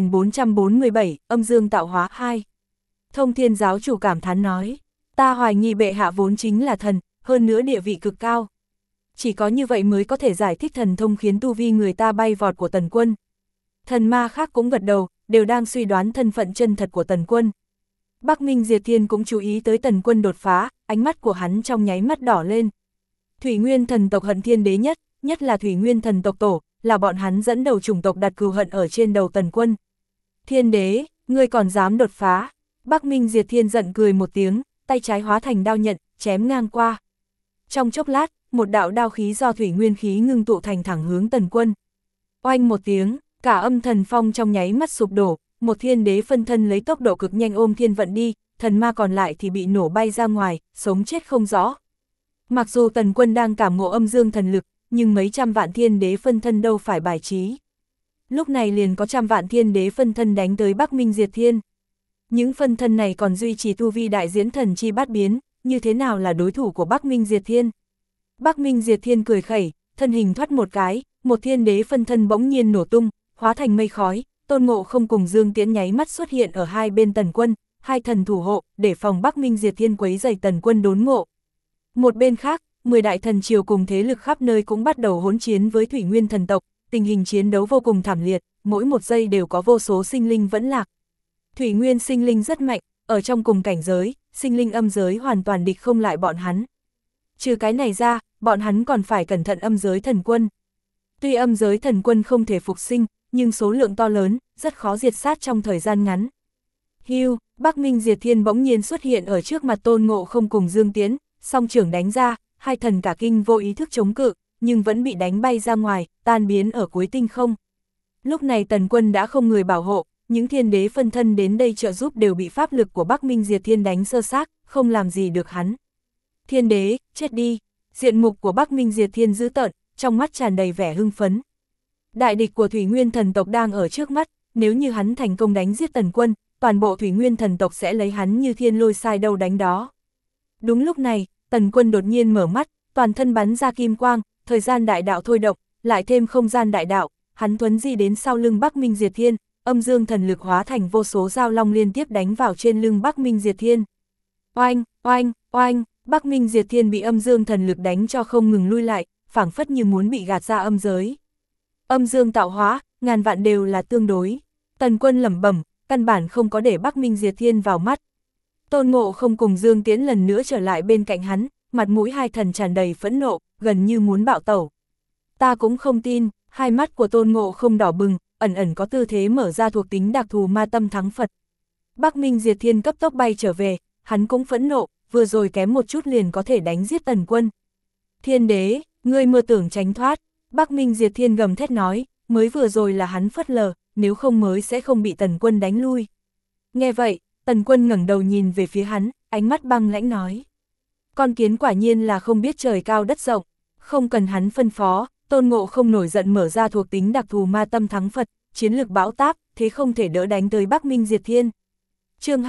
2447, âm dương tạo hóa 2. Thông Thiên giáo chủ cảm thán nói, ta hoài nghi bệ hạ vốn chính là thần, hơn nữa địa vị cực cao. Chỉ có như vậy mới có thể giải thích thần thông khiến tu vi người ta bay vọt của Tần Quân. Thần ma khác cũng gật đầu, đều đang suy đoán thân phận chân thật của Tần Quân. Bắc Minh Diệt Thiên cũng chú ý tới Tần Quân đột phá, ánh mắt của hắn trong nháy mắt đỏ lên. Thủy Nguyên thần tộc hận thiên đế nhất là Thủy Nguyên thần tộc tổ, là bọn hắn dẫn đầu chủng tộc đặt cừu hận ở trên đầu Tần Quân. Thiên đế, ngươi còn dám đột phá? Bắc Minh Diệt Thiên giận cười một tiếng, tay trái hóa thành đao nhận, chém ngang qua. Trong chốc lát, một đạo đao khí do thủy nguyên khí ngưng tụ thành thẳng hướng Tần Quân. Oanh một tiếng, cả âm thần phong trong nháy mắt sụp đổ, một thiên đế phân thân lấy tốc độ cực nhanh ôm thiên vận đi, thần ma còn lại thì bị nổ bay ra ngoài, sống chết không rõ. Mặc dù Tần Quân đang cảm ngộ âm dương thần lực, nhưng mấy trăm vạn thiên đế phân thân đâu phải bài trí. Lúc này liền có trăm vạn thiên đế phân thân đánh tới Bắc Minh Diệt Thiên. Những phân thân này còn duy trì tu vi đại diễn thần chi bát biến, như thế nào là đối thủ của Bắc Minh Diệt Thiên? Bắc Minh Diệt Thiên cười khẩy, thân hình thoát một cái, một thiên đế phân thân bỗng nhiên nổ tung, hóa thành mây khói, Tôn Ngộ Không cùng Dương Tiễn nháy mắt xuất hiện ở hai bên Tần Quân, hai thần thủ hộ, để phòng Bắc Minh Diệt Thiên quấy rầy Tần Quân đốn ngộ. Một bên khác, 10 đại thần triều cùng thế lực khắp nơi cũng bắt đầu hỗn chiến với Thủy Nguyên thần tộc, tình hình chiến đấu vô cùng thảm liệt, mỗi một giây đều có vô số sinh linh vẫn lạc. Thủy Nguyên sinh linh rất mạnh, ở trong cùng cảnh giới, sinh linh âm giới hoàn toàn địch không lại bọn hắn. Trừ cái này ra, bọn hắn còn phải cẩn thận âm giới thần quân. Tuy âm giới thần quân không thể phục sinh, nhưng số lượng to lớn, rất khó diệt sát trong thời gian ngắn. Hưu, Bắc Minh Diệt Thiên bỗng nhiên xuất hiện ở trước mặt Tôn Ngộ Không cùng Dương Tiễn, song trưởng đánh ra, hai thần cả kinh vô ý thức chống cự, nhưng vẫn bị đánh bay ra ngoài, tan biến ở cuối tinh không. Lúc này Tần Quân đã không người bảo hộ, những thiên đế phân thân đến đây trợ giúp đều bị pháp lực của Bắc Minh Diệt Thiên đánh sơ xác, không làm gì được hắn. Thiên đế, chết đi! Diện mục của Bắc Minh Diệt Thiên dữ tợn, trong mắt tràn đầy vẻ hưng phấn. Đại địch của Thủy Nguyên thần tộc đang ở trước mắt, nếu như hắn thành công đánh giết Tần Quân, toàn bộ Thủy Nguyên thần tộc sẽ lấy hắn như thiên lôi sai đâu đánh đó. Đúng lúc này, Tần Quân đột nhiên mở mắt, toàn thân bắn ra kim quang, thời gian đại đạo thôi động, lại thêm không gian đại đạo, hắn thuấn di đến sau lưng Bắc Minh Diệt Thiên, âm dương thần lực hóa thành vô số dao long liên tiếp đánh vào trên lưng Bắc Minh Diệt Thiên. Oanh, oanh, oanh, Bắc Minh Diệt Thiên bị âm dương thần lực đánh cho không ngừng lui lại, phảng phất như muốn bị gạt ra âm giới. Âm dương tạo hóa, ngàn vạn đều là tương đối. Tần Quân lẩm bẩm, căn bản không có để Bắc Minh Diệt Thiên vào mắt. Tôn Ngộ Không cùng Dương Tiễn lần nữa trở lại bên cạnh hắn, mặt mũi hai thần tràn đầy phẫn nộ, gần như muốn bạo tẩu. Ta cũng không tin, hai mắt của Tôn Ngộ Không đỏ bừng, ẩn ẩn có tư thế mở ra thuộc tính đặc thù ma tâm thắng Phật. Bắc Minh Diệt Thiên cấp tốc bay trở về, hắn cũng phẫn nộ, vừa rồi kém một chút liền có thể đánh giết Tần Quân. Thiên đế, ngươi mơ tưởng tránh thoát, Bắc Minh Diệt Thiên gầm thét nói, mới vừa rồi là hắn phớt lờ, nếu không mới sẽ không bị Tần Quân đánh lui. Nghe vậy, Tần Quân ngẩng đầu nhìn về phía hắn, ánh mắt băng lãnh nói. Con kiến quả nhiên là không biết trời cao đất rộng, không cần hắn phân phó, Tôn Ngộ Không nổi giận mở ra thuộc tính đặc thù ma tâm thắng Phật, chiến lực bão táp, thế không thể đỡ đánh tới Bắc Minh Diệt Thiên. Chương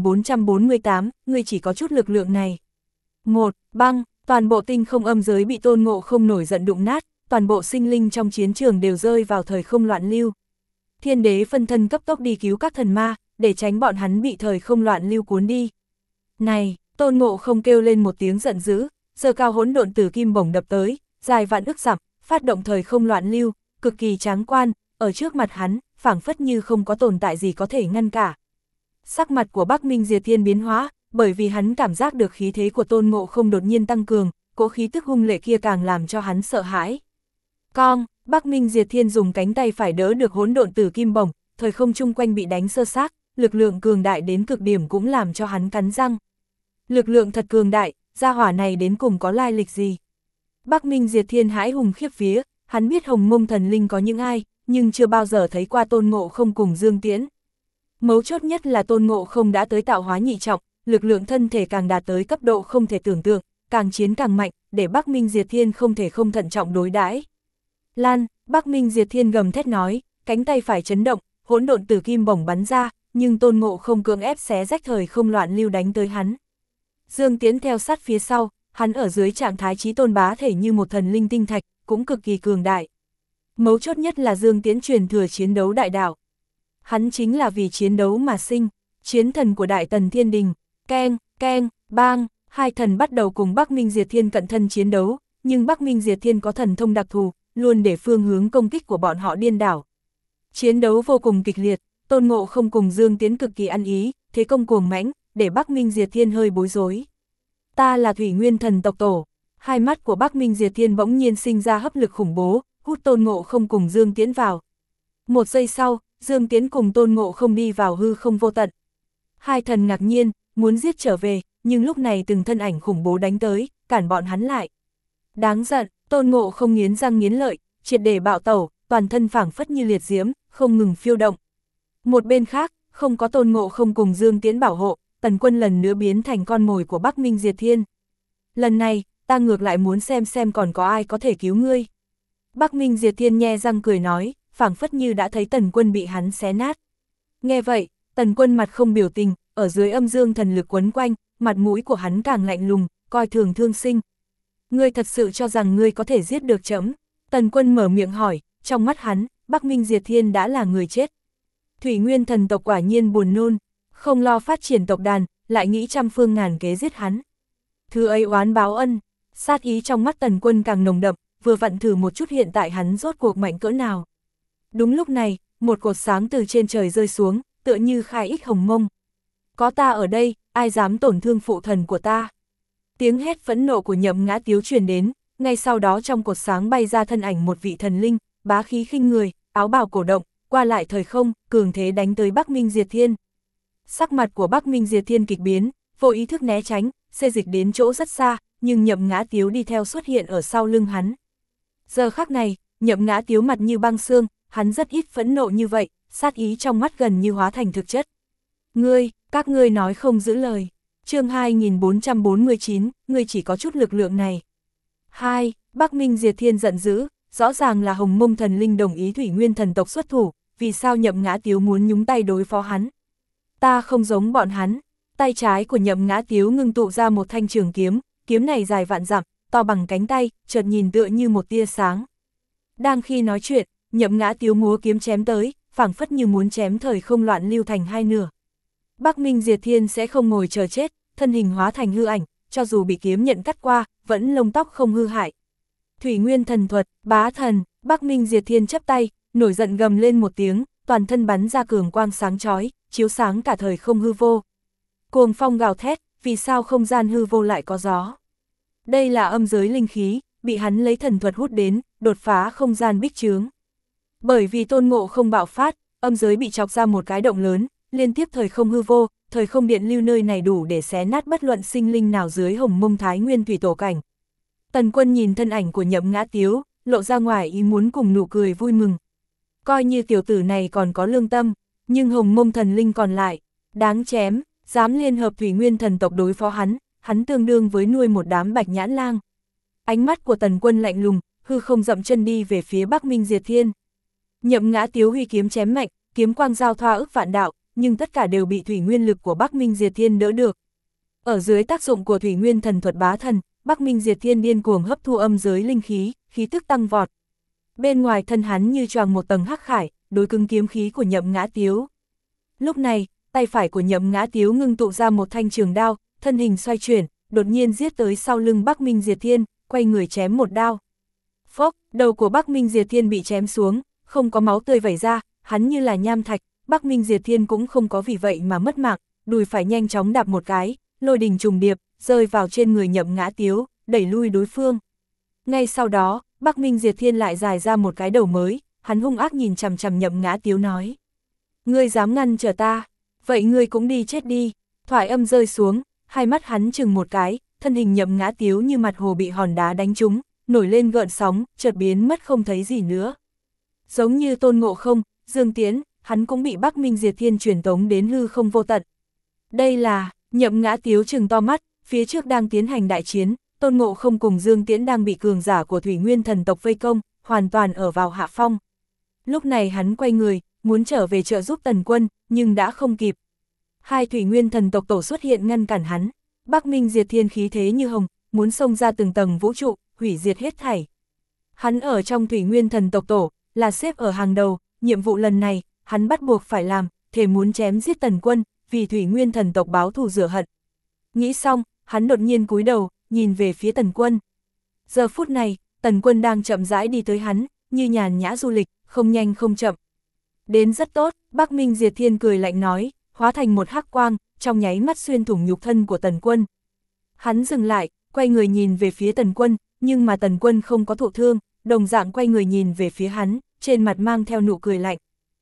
2448, ngươi chỉ có chút lực lượng này. 1. Băng, toàn bộ tinh không âm giới bị Tôn Ngộ Không nổi giận đụng nát, toàn bộ sinh linh trong chiến trường đều rơi vào thời không loạn lưu. Thiên đế phân thân cấp tốc đi cứu các thần ma, để tránh bọn hắn bị thời không loạn lưu cuốn đi. Này, Tôn Ngộ Không kêu lên một tiếng giận dữ, giơ cao hỗn độn tử kim bổng đập tới, dài vạn ức dặm, phát động thời không loạn lưu, cực kỳ tráng quan, ở trước mặt hắn, phảng phất như không có tồn tại gì có thể ngăn cả. Sắc mặt của Bắc Minh Diệt Thiên biến hóa, bởi vì hắn cảm giác được khí thế của Tôn Ngộ Không đột nhiên tăng cường, cỗ khí tức hung lệ kia càng làm cho hắn sợ hãi. Con, Bắc Minh Diệt Thiên dùng cánh tay phải đỡ được hỗn độn tử kim bổng, thời không chung quanh bị đánh sơ xác, lực lượng cường đại đến cực điểm cũng làm cho hắn cắn răng. Lực lượng thật cường đại, gia hỏa này đến cùng có lai lịch gì? Bắc Minh Diệt Thiên hãi hùng khiếp vía, hắn biết Hồng Mông thần linh có những ai, nhưng chưa bao giờ thấy qua Tôn Ngộ Không cùng Dương Tiễn. Mấu chốt nhất là Tôn Ngộ Không đã tới tạo hóa nhị trọng, lực lượng thân thể càng đạt tới cấp độ không thể tưởng tượng, càng chiến càng mạnh, để Bắc Minh Diệt Thiên không thể không thận trọng đối đãi. Lan, Bắc Minh Diệt Thiên gầm thét nói, cánh tay phải chấn động, hỗn độn tử kim bổng bắn ra, nhưng Tôn Ngộ Không cưỡng ép xé rách thời không loạn lưu đánh tới hắn. Dương Tiễn theo sát phía sau, hắn ở dưới trạng thái chí tôn bá thể như một thần linh tinh thạch, cũng cực kỳ cường đại. Mấu chốt nhất là Dương Tiễn truyền thừa chiến đấu đại đạo. Hắn chính là vì chiến đấu mà sinh, chiến thần của Đại Tần Thiên Đình. Keng, keng, bang, hai thần bắt đầu cùng Bắc Minh Diệt Thiên cận thân chiến đấu, nhưng Bắc Minh Diệt Thiên có thần thông đặc thù, luôn để phương hướng công kích của bọn họ điên đảo. Chiến đấu vô cùng kịch liệt, Tôn Ngộ Không cùng Dương Tiễn cực kỳ ăn ý, thế công cuồng mãnh, để Bắc Minh Diệt Thiên hơi bối rối. Ta là Thủy Nguyên Thần tộc tổ. Hai mắt của Bắc Minh Diệt Thiên bỗng nhiên sinh ra hấp lực khủng bố, hút Tôn Ngộ Không cùng Dương Tiễn vào. Một giây sau, Dương Tiễn cùng Tôn Ngộ Không đi vào hư không vô tận. Hai thần ngạc nhiên, muốn giết trở về, nhưng lúc này từng thân ảnh khủng bố đánh tới, cản bọn hắn lại. Đáng giận, Tôn Ngộ Không nghiến răng nghiến lợi, triệt để bạo tẩu, toàn thân phảng phất như liệt diễm, không ngừng phiêu động. Một bên khác, không có Tôn Ngộ Không cùng Dương Tiễn bảo hộ, Tần Quân lần nữa biến thành con mồi của Bắc Minh Diệt Thiên. Lần này, ta ngược lại muốn xem còn có ai có thể cứu ngươi. Bắc Minh Diệt Thiên nhe răng cười nói, phảng phất như đã thấy Tần Quân bị hắn xé nát. Nghe vậy, Tần Quân mặt không biểu tình, ở dưới âm dương thần lực quấn quanh, mặt mũi của hắn càng lạnh lùng, coi thường thương sinh. Ngươi thật sự cho rằng ngươi có thể giết được trẫm? Tần Quân mở miệng hỏi, trong mắt hắn, Bắc Minh Diệt Thiên đã là người chết. Thủy Nguyên Thần tộc quả nhiên buồn nôn, không lo phát triển tộc đàn, lại nghĩ trăm phương ngàn kế giết hắn. Thứ ấy oán báo ân, sát ý trong mắt Tần Quân càng nồng đậm, vừa vặn thử một chút hiện tại hắn rốt cuộc mạnh cỡ nào. Đúng lúc này, một cột sáng từ trên trời rơi xuống, tựa như khai ích hồng mông. Có ta ở đây, ai dám tổn thương phụ thần của ta? Tiếng hét phẫn nộ của Nhậm Ngã Tiếu truyền đến, ngay sau đó trong cột sáng bay ra thân ảnh một vị thần linh, bá khí khinh người, áo bào cổ động, qua lại thời không, cường thế đánh tới Bắc Minh Diệt Thiên. Sắc mặt của Bắc Minh Diệt Thiên kịch biến, vô ý thức né tránh, xê dịch đến chỗ rất xa, nhưng Nhậm Ngã Tiếu đi theo xuất hiện ở sau lưng hắn. Giờ khắc này, Nhậm Ngã Tiếu mặt như băng xương, hắn rất ít phẫn nộ như vậy, sát ý trong mắt gần như hóa thành thực chất. Các ngươi nói không giữ lời. Chương 2449, ngươi chỉ có chút lực lượng này. 2. Bắc Minh Diệt Thiên giận dữ, rõ ràng là Hồng Mông thần linh đồng ý Thủy Nguyên thần tộc xuất thủ, vì sao Nhậm Ngã Tiếu muốn nhúng tay đối phó hắn? Ta không giống bọn hắn. Tay trái của Nhậm Ngã Tiếu ngưng tụ ra một thanh trường kiếm, kiếm này dài vạn dặm, to bằng cánh tay, chợt nhìn tựa như một tia sáng. Đang khi nói chuyện, Nhậm Ngã Tiếu múa kiếm chém tới, phảng phất như muốn chém thời không loạn lưu thành hai nửa. Bắc Minh Diệt Thiên sẽ không ngồi chờ chết, thân hình hóa thành hư ảnh, cho dù bị kiếm nhận cắt qua, vẫn lông tóc không hư hại. Thủy Nguyên thần thuật, bá thần, Bắc Minh Diệt Thiên chắp tay, nổi giận gầm lên một tiếng, toàn thân bắn ra cường quang sáng chói, chiếu sáng cả thời không hư vô. Cuồng phong gào thét, vì sao không gian hư vô lại có gió? Đây là âm giới linh khí, bị hắn lấy thần thuật hút đến, đột phá không gian bích chướng. Bởi vì Tôn Ngộ Không bạo phát, âm giới bị chọc ra một cái động lớn, liên tiếp thời không hư vô, thời không điện lưu nơi này đủ để xé nát bất luận sinh linh nào dưới Hồng Mông Thái Nguyên thủy tổ cảnh. Tần Quân nhìn thân ảnh của Nhậm Ngã Tiếu, lộ ra ngoài ý muốn cùng nụ cười vui mừng. Coi như tiểu tử này còn có lương tâm, nhưng Hồng Mông thần linh còn lại, đáng chém, dám liên hợp Thủy Nguyên thần tộc đối phó hắn tương đương với nuôi một đám bạch nhãn lang. Ánh mắt của Tần Quân lạnh lùng, hư không dậm chân đi về phía Bắc Minh Diệt Thiên. Nhậm Ngã Tiếu huy kiếm chém mạnh, kiếm quang giao thoa ức vạn đạo, nhưng tất cả đều bị thủy nguyên lực của Bắc Minh Diệt Thiên đỡ được. Ở dưới tác dụng của Thủy Nguyên thần thuật bá thần, Bắc Minh Diệt Thiên điên cuồng hấp thu âm giới linh khí, khí tức tăng vọt. Bên ngoài thân hắn như choàng một tầng hắc khải, đối cứng kiếm khí của Nhậm Ngã Tiếu. Lúc này, tay phải của Nhậm Ngã Tiếu ngưng tụ ra một thanh trường đao, thân hình xoay chuyển, đột nhiên giết tới sau lưng Bắc Minh Diệt Thiên, quay người chém một đao. Phốc, đầu của Bắc Minh Diệt Thiên bị chém xuống, không có máu tươi vẩy ra, hắn như là nham thạch, Bắc Minh Diệt Thiên cũng không có vì vậy mà mất mạng, đùi phải nhanh chóng đạp một cái, lôi đình trùng điệp, rơi vào trên người Nhậm Ngã Tiếu, đẩy lui đối phương. Ngay sau đó, Bắc Minh Diệt Thiên lại dài ra một cái đầu mới, hắn hung ác nhìn chằm chằm Nhậm Ngã Tiếu nói. Ngươi dám ngăn trở ta, vậy ngươi cũng đi chết đi. Thoại âm rơi xuống, hai mắt hắn chừng một cái, thân hình Nhậm Ngã Tiếu như mặt hồ bị hòn đá đánh trúng, nổi lên gợn sóng, chợt biến mất không thấy gì nữa. Giống như Tôn Ngộ Không, Dương Tiễn, hắn cũng bị Bắc Minh Diệt Thiên truyền tống đến hư không vô tận. Đây là, Nhậm Ngã Tiếu trừng to mắt, phía trước đang tiến hành đại chiến, Tôn Ngộ Không cùng Dương Tiễn đang bị cường giả của Thủy Nguyên thần tộc vây công, hoàn toàn ở vào hạ phong. Lúc này hắn quay người, muốn trở về trợ giúp Tần Quân, nhưng đã không kịp. Hai Thủy Nguyên thần tộc tổ xuất hiện ngăn cản hắn, Bắc Minh Diệt Thiên khí thế như hồng, muốn xông ra từng tầng vũ trụ, hủy diệt hết thảy. Hắn ở trong Thủy Nguyên thần tộc tổ, là xếp ở hàng đầu, nhiệm vụ lần này, hắn bắt buộc phải làm, thể muốn chém giết Tần Quân, vì Thủy Nguyên thần tộc báo thù rửa hận. Nghĩ xong, hắn đột nhiên cúi đầu, nhìn về phía Tần Quân. Giờ phút này, Tần Quân đang chậm rãi đi tới hắn, như nhàn nhã du lịch, không nhanh không chậm. Đến rất tốt, Bắc Minh Diệt Thiên cười lạnh nói, hóa thành một hắc quang, trong nháy mắt xuyên thủng nhục thân của Tần Quân. Hắn dừng lại, quay người nhìn về phía Tần Quân, nhưng mà Tần Quân không có thụ thương, đồng dạng quay người nhìn về phía hắn, trên mặt mang theo nụ cười lạnh.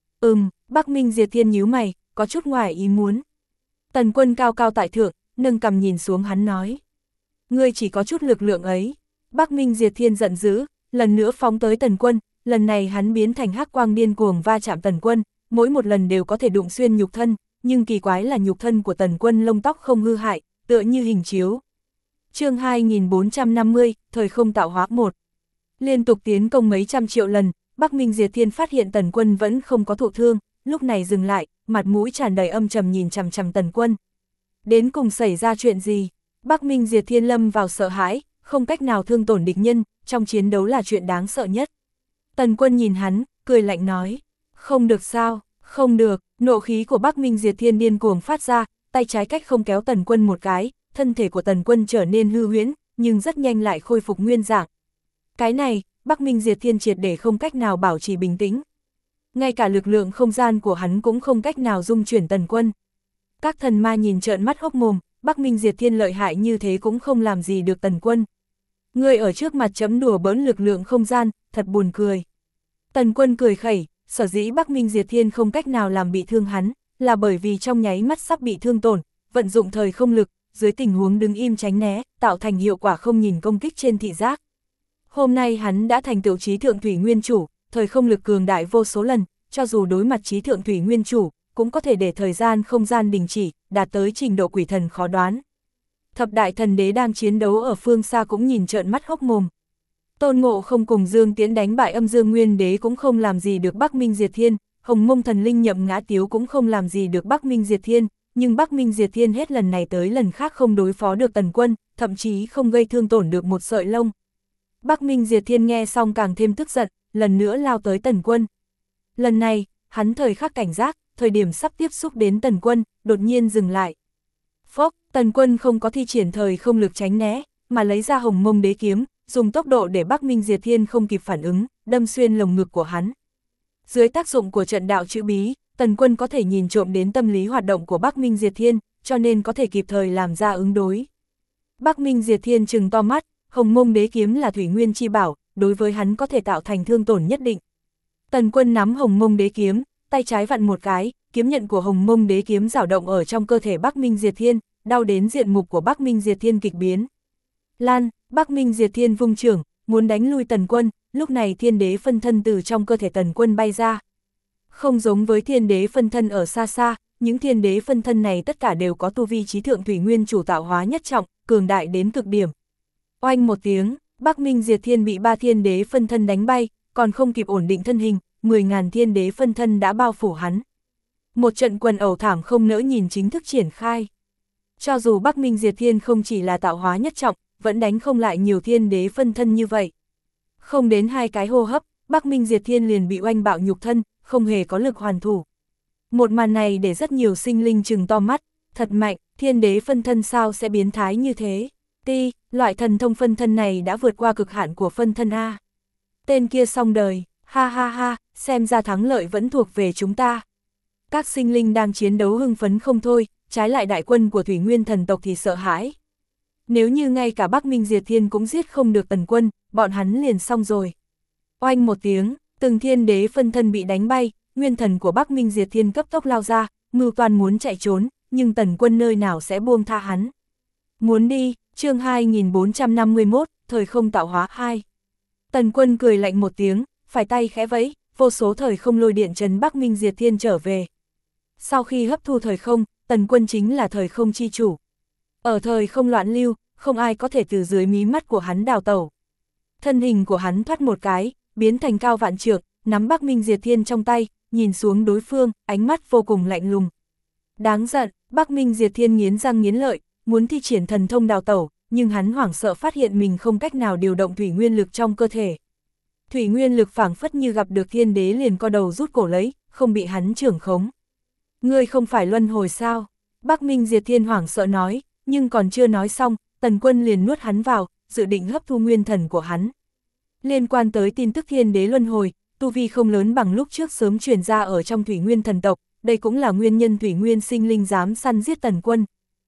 Bắc Minh Diệt Thiên nhíu mày, có chút ngoài ý muốn. Tần Quân cao cao tại thượng, nâng cằm nhìn xuống hắn nói. Ngươi chỉ có chút lực lượng ấy. Bắc Minh Diệt Thiên giận dữ, lần nữa phóng tới Tần Quân, lần này hắn biến thành hắc quang điên cuồng va chạm Tần Quân, mỗi một lần đều có thể đụng xuyên nhục thân, nhưng kỳ quái là nhục thân của Tần Quân lông tóc không hư hại, tựa như hình chiếu. Chương 2450, thời không tạo hóa 1. Liên tục tiến công mấy trăm triệu lần, Bắc Minh Diệt Thiên phát hiện Tần Quân vẫn không có thụ thương, lúc này dừng lại, mặt mũi tràn đầy âm trầm nhìn chằm chằm Tần Quân. Đến cùng xảy ra chuyện gì? Bắc Minh Diệt Thiên lâm vào sợ hãi, không cách nào thương tổn địch nhân, trong chiến đấu là chuyện đáng sợ nhất. Tần Quân nhìn hắn, cười lạnh nói, không được sao, không được, nộ khí của Bắc Minh Diệt Thiên điên cuồng phát ra, tay trái cách không kéo Tần Quân một cái, thân thể của Tần Quân trở nên hư huyễn, nhưng rất nhanh lại khôi phục nguyên dạng. Cái này, Bắc Minh Diệt Thiên triệt để không cách nào bảo trì bình tĩnh. Ngay cả lực lượng không gian của hắn cũng không cách nào dung chuyển Tần Quân. Các thần ma nhìn trợn mắt hốc mồm, Bắc Minh Diệt Thiên lợi hại như thế cũng không làm gì được Tần Quân. Người ở trước mặt chấm đùa bỡn lực lượng không gian, thật buồn cười. Tần Quân cười khẩy, sở dĩ Bắc Minh Diệt Thiên không cách nào làm bị thương hắn, là bởi vì trong nháy mắt sắp bị thương tổn, vận dụng thời không lực, dưới tình huống đứng im tránh né, tạo thành hiệu quả không nhìn công kích trên thị giác. Hôm nay hắn đã thành tựu trí thượng thủy nguyên chủ, thời không lực cường đại vô số lần, cho dù đối mặt trí thượng thủy nguyên chủ, cũng có thể để thời gian không gian đình chỉ, đạt tới trình độ quỷ thần khó đoán. Thập đại thần đế đang chiến đấu ở phương xa cũng nhìn trợn mắt hốc mồm. Tôn Ngộ Không cùng Dương Tiễn đánh bại Âm Dương Nguyên Đế cũng không làm gì được Bắc Minh Diệt Thiên, Hồng Mông Thần Linh Nhậm Ngã Tiếu cũng không làm gì được Bắc Minh Diệt Thiên, nhưng Bắc Minh Diệt Thiên hết lần này tới lần khác không đối phó được Tần Quân, thậm chí không gây thương tổn được một sợi lông. Bắc Minh Diệt Thiên nghe xong càng thêm tức giận, lần nữa lao tới Tần Quân. Lần này, hắn thời khắc cảnh giác, thời điểm sắp tiếp xúc đến Tần Quân, đột nhiên dừng lại. Phốc, Tần Quân không có thi triển thời không lực tránh né, mà lấy ra Hồng Mông Đế kiếm, dùng tốc độ để Bắc Minh Diệt Thiên không kịp phản ứng, đâm xuyên lồng ngực của hắn. Dưới tác dụng của trận đạo chữ bí, Tần Quân có thể nhìn trộm đến tâm lý hoạt động của Bắc Minh Diệt Thiên, cho nên có thể kịp thời làm ra ứng đối. Bắc Minh Diệt Thiên trừng to mắt, Hồng Mông Đế kiếm là thủy nguyên chi bảo, đối với hắn có thể tạo thành thương tổn nhất định. Tần Quân nắm Hồng Mông Đế kiếm, tay trái vặn một cái, kiếm nhận của Hồng Mông Đế kiếm dao động ở trong cơ thể Bắc Minh Diệt Thiên, đau đến diện mục của Bắc Minh Diệt Thiên kịch biến. Lan, Bắc Minh Diệt Thiên vung trưởng, muốn đánh lui Tần Quân, lúc này thiên đế phân thân từ trong cơ thể Tần Quân bay ra. Không giống với thiên đế phân thân ở xa xa, những thiên đế phân thân này tất cả đều có tu vi trí thượng thủy nguyên chủ tạo hóa nhất trọng, cường đại đến cực điểm. Oanh một tiếng, Bắc Minh Diệt Thiên bị 3 thiên đế phân thân đánh bay, còn không kịp ổn định thân hình, 10.000 thiên đế phân thân đã bao phủ hắn. Một trận quần ẩu thảm không nỡ nhìn chính thức triển khai. Cho dù Bắc Minh Diệt Thiên không chỉ là tạo hóa nhất trọng, vẫn đánh không lại nhiều thiên đế phân thân như vậy. Không đến 2 cái hô hấp, Bắc Minh Diệt Thiên liền bị oanh bạo nhục thân, không hề có lực hoàn thủ. Một màn này để rất nhiều sinh linh trừng to mắt, thật mạnh, thiên đế phân thân sao sẽ biến thái như thế. Loại thần thông phân thân này đã vượt qua cực hạn của phân thân A. Tên kia xong đời, ha ha ha, xem ra thắng lợi vẫn thuộc về chúng ta. Các sinh linh đang chiến đấu hưng phấn không thôi, trái lại đại quân của Thủy Nguyên thần tộc thì sợ hãi. Nếu như ngay cả Bắc Minh Diệt Thiên cũng giết không được Tần Quân, bọn hắn liền xong rồi. Oanh một tiếng, từng thiên đế phân thân bị đánh bay, nguyên thần của Bắc Minh Diệt Thiên cấp tốc lao ra, mưu toan muốn chạy trốn, nhưng Tần Quân nơi nào sẽ buông tha hắn. Muốn đi, chương 2451, thời không tạo hóa 2. Tần Quân cười lạnh một tiếng, phải tay khẽ vẫy, vô số thời không lôi điện trấn Bắc Minh Diệt Thiên trở về. Sau khi hấp thu thời không, Tần Quân chính là thời không chi chủ. Ở thời không loạn lưu, không ai có thể từ dưới mí mắt của hắn đào tẩu. Thân hình của hắn thoát một cái, biến thành cao vạn trượng, nắm Bắc Minh Diệt Thiên trong tay, nhìn xuống đối phương, ánh mắt vô cùng lạnh lùng. Đáng giận, Bắc Minh Diệt Thiên nghiến răng nghiến lợi, muốn thi triển thần thông đào tẩu, nhưng hắn hoảng sợ phát hiện mình không cách nào điều động thủy nguyên lực trong cơ thể. Thủy nguyên lực phảng phất như gặp được thiên đế liền co đầu rút cổ lấy, không bị hắn trưởng khống. Ngươi không phải luân hồi sao? Bắc Minh Diệt Thiên hoảng sợ nói, nhưng còn chưa nói xong, Tần Quân liền nuốt hắn vào, dự định hấp thu nguyên thần của hắn. Liên quan tới tin tức thiên đế luân hồi, tu vi không lớn bằng lúc trước sớm truyền ra ở trong thủy nguyên thần tộc, đây cũng là nguyên nhân thủy nguyên sinh linh dám săn giết Tần Quân.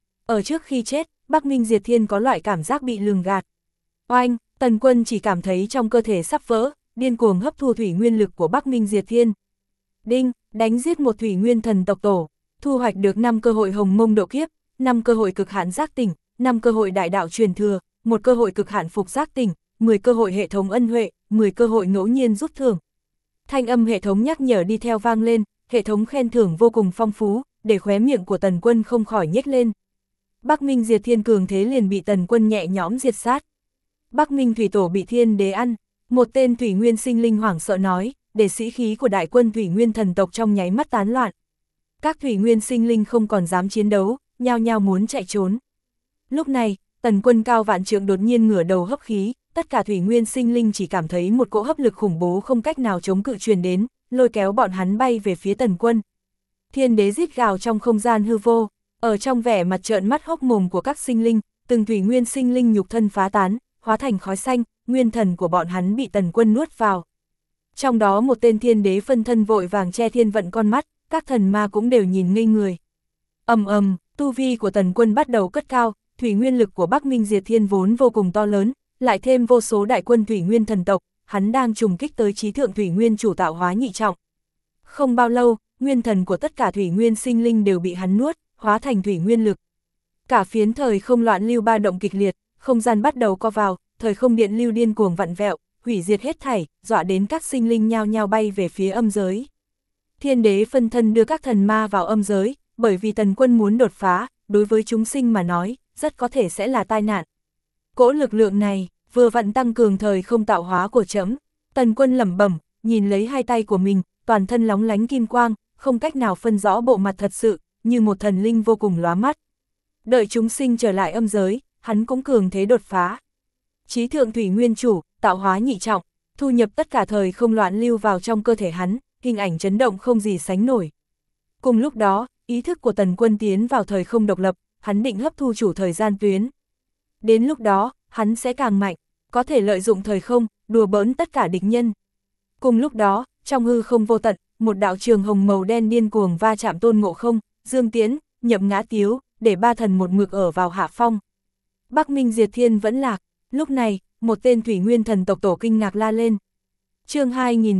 Ở trước khi chết, Bắc Minh Diệt Thiên có loại cảm giác bị lường gạt. Oanh, Tần Quân chỉ cảm thấy trong cơ thể sắp vỡ, điên cuồng hấp thu thủy nguyên lực của Bắc Minh Diệt Thiên. Đinh, đánh giết một thủy nguyên thần tộc tổ, thu hoạch được 5 cơ hội hồng mông độ kiếp, 5 cơ hội cực hạn giác tỉnh, 5 cơ hội đại đạo truyền thừa, 1 cơ hội cực hạn phục giác tỉnh, 10 cơ hội hệ thống ân huệ, 10 cơ hội ngẫu nhiên rút thưởng. Thanh âm hệ thống nhắc nhở đi theo vang lên, hệ thống khen thưởng vô cùng phong phú, để khóe miệng của Tần Quân không khỏi nhếch lên. Bắc Minh Diệt Thiên cường thế liền bị Tần Quân nhẹ nhõm diệt sát. Bắc Minh Thủy Tổ bị thiên đế ăn, một tên thủy nguyên sinh linh hoảng sợ nói, để sĩ khí của đại quân thủy nguyên thần tộc trong nháy mắt tán loạn. Các thủy nguyên sinh linh không còn dám chiến đấu, nhao nhao muốn chạy trốn. Lúc này, Tần Quân cao vạn trượng đột nhiên ngửa đầu hấp khí, tất cả thủy nguyên sinh linh chỉ cảm thấy một cỗ hấp lực khủng bố không cách nào chống cự truyền đến, lôi kéo bọn hắn bay về phía Tần Quân. Thiên đế rít gào trong không gian hư vô, ở trong vẻ mặt trợn mắt hốc mồm của các sinh linh, từng thủy nguyên sinh linh nhục thân phá tán, hóa thành khói xanh, nguyên thần của bọn hắn bị Tần Quân nuốt vào. Trong đó một tên thiên đế phân thân vội vàng che thiên vận con mắt, các thần ma cũng đều nhìn ngây người. Ầm ầm, tu vi của Tần Quân bắt đầu cất cao, thủy nguyên lực của Bắc Minh Diệt Thiên vốn vô cùng to lớn, lại thêm vô số đại quân thủy nguyên thần tộc, hắn đang trùng kích tới chí thượng thủy nguyên chủ tạo hóa nhị trọng. Không bao lâu, nguyên thần của tất cả thủy nguyên sinh linh đều bị hắn nuốt, hóa thành thủy nguyên lực. Cả phiến thời không loạn lưu ba động kịch liệt, không gian bắt đầu co vào, thời không điện lưu điên cuồng vặn vẹo, hủy diệt hết thảy, dọa đến các sinh linh nhao nhao bay về phía âm giới. Thiên đế phân thân đưa các thần ma vào âm giới, bởi vì Tần Quân muốn đột phá, đối với chúng sinh mà nói, rất có thể sẽ là tai nạn. Cỗ lực lượng này, vừa vặn tăng cường thời không tạo hóa của trẫm. Tần Quân lẩm bẩm, nhìn lấy hai tay của mình, toàn thân lóng lánh kim quang, không cách nào phân rõ bộ mặt thật sự, như một thần linh vô cùng lóa mắt. Đợi chúng sinh trở lại âm giới, hắn cũng cường thế đột phá. Chí thượng thủy nguyên chủ, tạo hóa nhị trọng, thu nhập tất cả thời không loạn lưu vào trong cơ thể hắn, hình ảnh chấn động không gì sánh nổi. Cùng lúc đó, ý thức của Tần Quân tiến vào thời không độc lập, hắn định hấp thu chủ thời gian tuyến. Đến lúc đó, hắn sẽ càng mạnh, có thể lợi dụng thời không, đùa bỡn tất cả địch nhân. Cùng lúc đó, trong hư không vô tận, một đạo trường hồng màu đen điên cuồng va chạm Tôn Ngộ Không, Dương Tiễn, Nhậm Ngã Tiếu, để ba thần một mực ở vào hạ phong. Bắc Minh Diệt Thiên vẫn lạc, lúc này, một tên thủy nguyên thần tộc tổ kinh ngạc la lên. Chương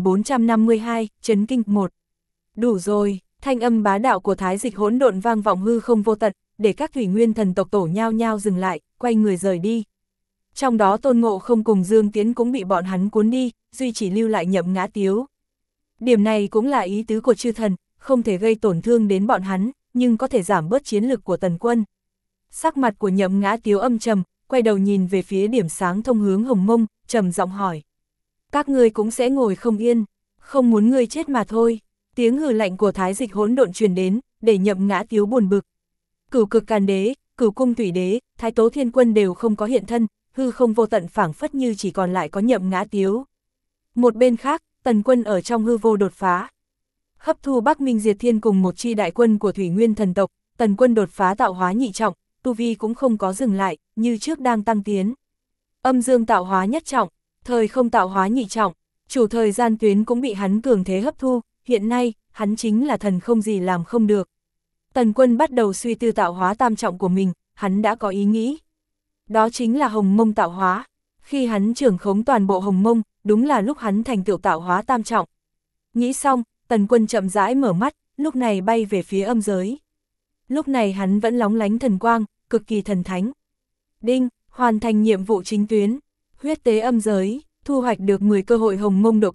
2452, Chấn Kinh 1. Đủ rồi, thanh âm bá đạo của Thái Dịch hỗn độn vang vọng hư không vô tận, để các thủy nguyên thần tộc tổ nhao nhao dừng lại, quay người rời đi. Trong đó Tôn Ngộ Không cùng Dương Tiễn cũng bị bọn hắn cuốn đi, duy chỉ lưu lại Nhậm Ngã Tiếu. Điểm này cũng là ý tứ của chư thần, không thể gây tổn thương đến bọn hắn, nhưng có thể giảm bớt chiến lực của Tần Quân. Sắc mặt của Nhậm Ngã Tiếu âm trầm, quay đầu nhìn về phía điểm sáng thông hướng Hồng Mông, trầm giọng hỏi. Các ngươi cũng sẽ ngồi không yên, không muốn ngươi chết mà thôi. Tiếng hừ lạnh của Thái Dịch hỗn độn truyền đến, để Nhậm Ngã Tiếu buồn bực. Cửu Cực Càn Đế, Cửu Cung Thủy Đế, Thái Tố Thiên Quân đều không có hiện thân, hư không vô tận phảng phất như chỉ còn lại có Nhậm Ngã Tiếu. Một bên khác, Tần Quân ở trong hư vô đột phá. Hấp thu Bắc Minh Diệt Thiên cùng một chi đại quân của thủy nguyên thần tộc, Tần Quân đột phá tạo hóa nhị trọng, tu vi cũng không có dừng lại, như trước đang tăng tiến. Âm dương tạo hóa nhất trọng, thời không tạo hóa nhị trọng, chủ thời gian tuyến cũng bị hắn cường thế hấp thu, hiện nay, hắn chính là thần không gì làm không được. Tần Quân bắt đầu suy tư tạo hóa tam trọng của mình, hắn đã có ý nghĩ. Đó chính là Hồng Mông tạo hóa. Khi hắn trưởng khống toàn bộ Hồng Mông, đúng là lúc hắn thành tựu tạo hóa tam trọng. Nghĩ xong, Tần Quân chậm rãi mở mắt, lúc này bay về phía âm giới. Lúc này hắn vẫn lóng lánh thần quang, cực kỳ thần thánh. Đinh, hoàn thành nhiệm vụ chính tuyến, huyết tế âm giới, thu hoạch được 10 cơ hội Hồng Mông độ kiếp,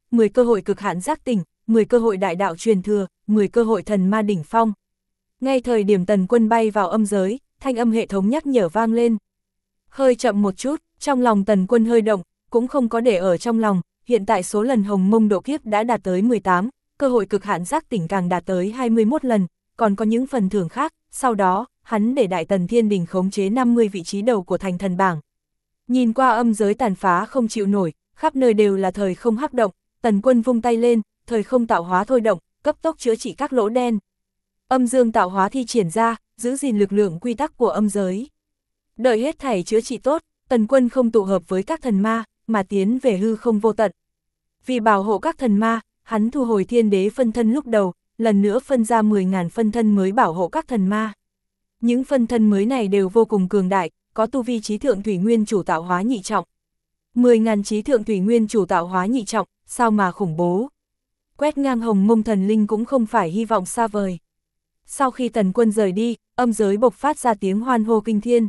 10 cơ hội cực hạn giác tỉnh, 10 cơ hội đại đạo truyền thừa, 10 cơ hội thần ma đỉnh phong. Ngay thời điểm Tần Quân bay vào âm giới, thanh âm hệ thống nhắc nhở vang lên. Hơi chậm một chút, trong lòng Tần Quân hơi động, cũng không có để ở trong lòng, hiện tại số lần hồng mông độ kiếp đã đạt tới 18, cơ hội cực hạn giác tỉnh càng đạt tới 21 lần, còn có những phần thưởng khác, sau đó, hắn để Đại Tần Thiên Đình khống chế 50 vị trí đầu của thành thần bảng. Nhìn qua âm giới tàn phá không chịu nổi, khắp nơi đều là thời không hắc động, Tần Quân vung tay lên, thời không tạo hóa thôi động, cấp tốc chữa trị các lỗ đen. Âm dương tạo hóa thi triển ra, giữ gìn lực lượng quy tắc của âm giới. Đợi hết thảy chữa trị tốt, Tần Quân không tụ hợp với các thần ma, mà tiến về hư không vô tận. Vì bảo hộ các thần ma, hắn thu hồi thiên đế phân thân lúc đầu, lần nữa phân ra 10.000 phân thân mới bảo hộ các thần ma. Những phân thân mới này đều vô cùng cường đại, có tu vi trí thượng thủy nguyên chủ tạo hóa nhị trọng. 10.000 trí thượng thủy nguyên chủ tạo hóa nhị trọng, sao mà khủng bố. Quét ngang hồng mông thần linh cũng không phải hy vọng xa vời. Sau khi Tần Quân rời đi, âm giới bộc phát ra tiếng hoan hô kinh thiên.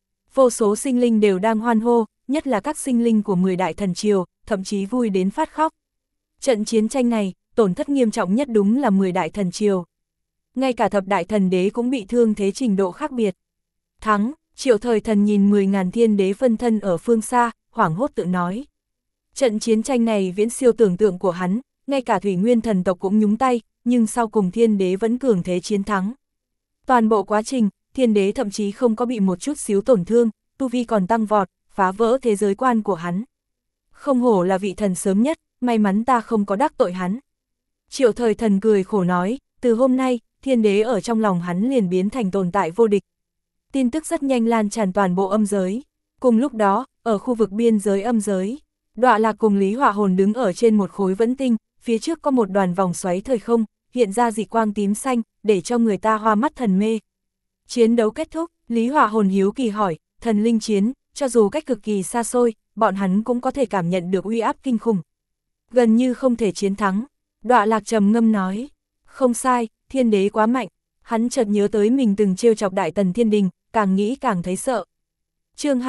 Vô số sinh linh đều đang hoan hô, nhất là các sinh linh của 10 đại thần triều, thậm chí vui đến phát khóc. Trận chiến tranh này, tổn thất nghiêm trọng nhất đúng là 10 đại thần triều. Ngay cả thập đại thần đế cũng bị thương thế trình độ khác biệt. Thắng, Triệu Thời Thần nhìn 10.000 thiên đế phân thân ở phương xa, hoảng hốt tự nói. Trận chiến tranh này viễn siêu tưởng tượng của hắn, ngay cả Thủy Nguyên thần tộc cũng nhúng tay, nhưng sau cùng thiên đế vẫn cường thế chiến thắng. Toàn bộ quá trình, thiên đế thậm chí không có bị một chút xíu tổn thương, tu vi còn tăng vọt, phá vỡ thế giới quan của hắn. Không hổ là vị thần sớm nhất, may mắn ta không có đắc tội hắn. Triệu Thời Thần cười khổ nói, từ hôm nay, thiên đế ở trong lòng hắn liền biến thành tồn tại vô địch. Tin tức rất nhanh lan tràn toàn bộ âm giới. Cùng lúc đó, ở khu vực biên giới âm giới, Đọa Lạc cùng Lý Hỏa Hồn đứng ở trên một khối vẫn tinh, phía trước có một đoàn vòng xoáy thời không, hiện ra dị quang tím xanh, để cho người ta hoa mắt thần mê. Chiến đấu kết thúc, Lý Hỏa Hồn hiếu kỳ hỏi, thần linh chiến, cho dù cách cực kỳ xa xôi, bọn hắn cũng có thể cảm nhận được uy áp kinh khủng. Gần như không thể chiến thắng. Đọa Lạc trầm ngâm nói, không sai, thiên đế quá mạnh. Hắn chợt nhớ tới mình từng trêu chọc Đại Tần Thiên Đình, càng nghĩ càng thấy sợ. Chương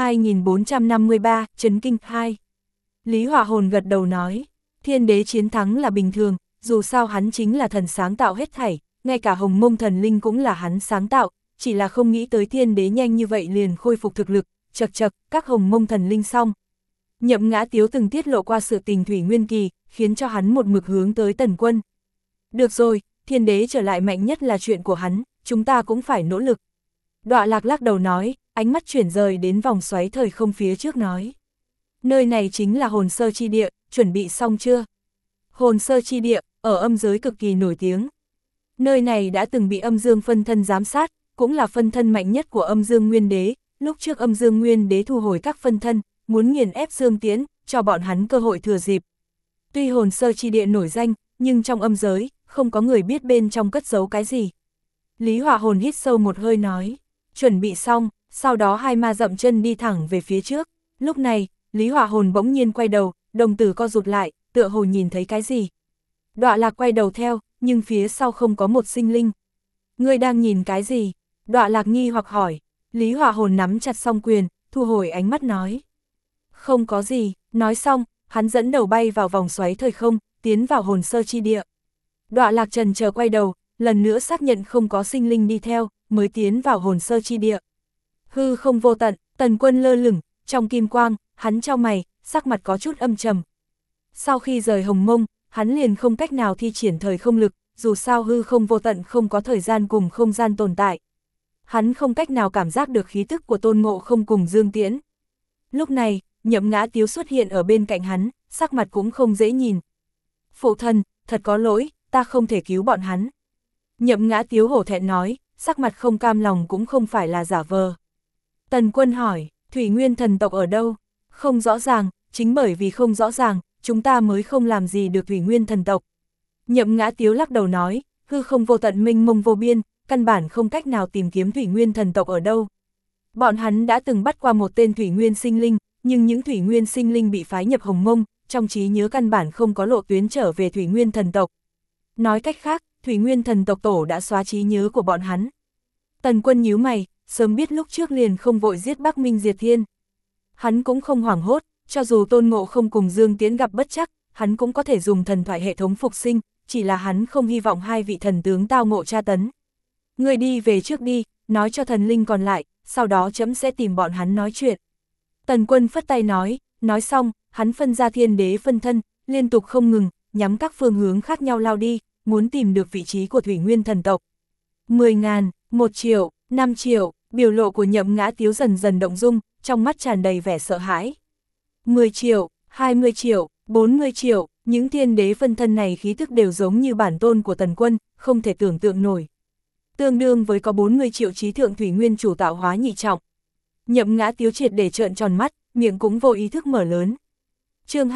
2453, Chấn Kinh 2. Lý Hỏa Hồn gật đầu nói, thiên đế chiến thắng là bình thường, dù sao hắn chính là thần sáng tạo hết thảy, ngay cả hồng mông thần linh cũng là hắn sáng tạo, chỉ là không nghĩ tới thiên đế nhanh như vậy liền khôi phục thực lực, chật chật, các hồng mông thần linh xong. Nhậm Ngã Tiếu từng tiết lộ qua sự tình Thủy Nguyên Kỳ, khiến cho hắn một mực hướng tới Tần Quân. Được rồi, thiên đế trở lại mạnh nhất là chuyện của hắn, chúng ta cũng phải nỗ lực. Đọa Lạc lắc đầu nói, ánh mắt chuyển rời đến vòng xoáy thời không phía trước nói. Nơi này chính là hồn sơ chi địa, chuẩn bị xong chưa? Hồn sơ chi địa, ở âm giới cực kỳ nổi tiếng. Nơi này đã từng bị âm dương phân thân giám sát, cũng là phân thân mạnh nhất của âm dương nguyên đế. Lúc trước âm dương nguyên đế thu hồi các phân thân, muốn nghiền ép Dương Tiễn, cho bọn hắn cơ hội thừa dịp. Tuy hồn sơ chi địa nổi danh, nhưng trong âm giới, không có người biết bên trong cất giấu cái gì. Lý Hỏa Hồn hít sâu một hơi nói, chuẩn bị xong, sau đó hai ma dậm chân đi thẳng về phía trước. Lúc này, Lý Hỏa Hồn bỗng nhiên quay đầu, đồng tử co rụt lại, tựa hồ nhìn thấy cái gì. Đọa Lạc quay đầu theo, nhưng phía sau không có một sinh linh. Ngươi đang nhìn cái gì? Đọa Lạc nghi hoặc hỏi. Lý Hỏa Hồn nắm chặt song quyền, thu hồi ánh mắt nói. Không có gì, nói xong, hắn dẫn đầu bay vào vòng xoáy thời không, tiến vào hồn sơ chi địa. Đọa Lạc chần chờ quay đầu, lần nữa xác nhận không có sinh linh đi theo, mới tiến vào hồn sơ chi địa. Hư không vô tận, Tần Quân lơ lửng, trong kim quang, hắn chau mày, sắc mặt có chút âm trầm. Sau khi rời Hồng Mông, hắn liền không cách nào thi triển thời không lực, dù sao hư không vô tận không có thời gian cùng không gian tồn tại. Hắn không cách nào cảm giác được khí tức của Tôn Ngộ Không cùng Dương Tiễn. Lúc này, Nhậm Ngã Tiếu xuất hiện ở bên cạnh hắn, sắc mặt cũng không dễ nhìn. Phụ thân, thật có lỗi, ta không thể cứu bọn hắn. Nhậm Ngã Tiếu hổ thẹn nói, sắc mặt không cam lòng cũng không phải là giả vờ. Tần Quân hỏi, Thủy Nguyên thần tộc ở đâu? Không rõ ràng, chính bởi vì không rõ ràng, chúng ta mới không làm gì được Thủy Nguyên thần tộc. Nhậm Ngã Tiếu lắc đầu nói, hư không vô tận mênh mông vô biên, căn bản không cách nào tìm kiếm Thủy Nguyên thần tộc ở đâu. Bọn hắn đã từng bắt qua một tên Thủy Nguyên sinh linh, nhưng những Thủy Nguyên sinh linh bị phái nhập Hồng Mông, trong trí nhớ căn bản không có lộ tuyến trở về Thủy Nguyên thần tộc. Nói cách khác, Thủy Nguyên thần tộc tổ đã xóa trí nhớ của bọn hắn. Tần Quân nhíu mày, sớm biết lúc trước liền không vội giết Bắc Minh Diệt Thiên. Hắn cũng không hoảng hốt, cho dù Tôn Ngộ Không cùng Dương Tiễn gặp bất trắc, hắn cũng có thể dùng thần thoại hệ thống phục sinh, chỉ là hắn không hy vọng hai vị thần tướng tao ngộ tra tấn. Người đi về trước đi, nói cho thần linh còn lại, sau đó trẫm sẽ tìm bọn hắn nói chuyện. Tần Quân phất tay nói xong, hắn phân ra thiên đế phân thân, liên tục không ngừng, nhắm các phương hướng khác nhau lao đi, muốn tìm được vị trí của Thủy Nguyên thần tộc. 10.000, 1 triệu, 5 triệu, biểu lộ của Nhậm Ngã Tiếu dần dần động dung, trong mắt tràn đầy vẻ sợ hãi. 10 triệu, 20 triệu, 40 triệu, những thiên đế phân thân này khí thức đều giống như bản tôn của Tần Quân, không thể tưởng tượng nổi. Tương đương với có 40 triệu trí thượng Thủy Nguyên chủ tạo hóa nhị trọng. Nhậm Ngã Tiếu triệt để trợn tròn mắt, miệng cũng vô ý thức mở lớn. Chương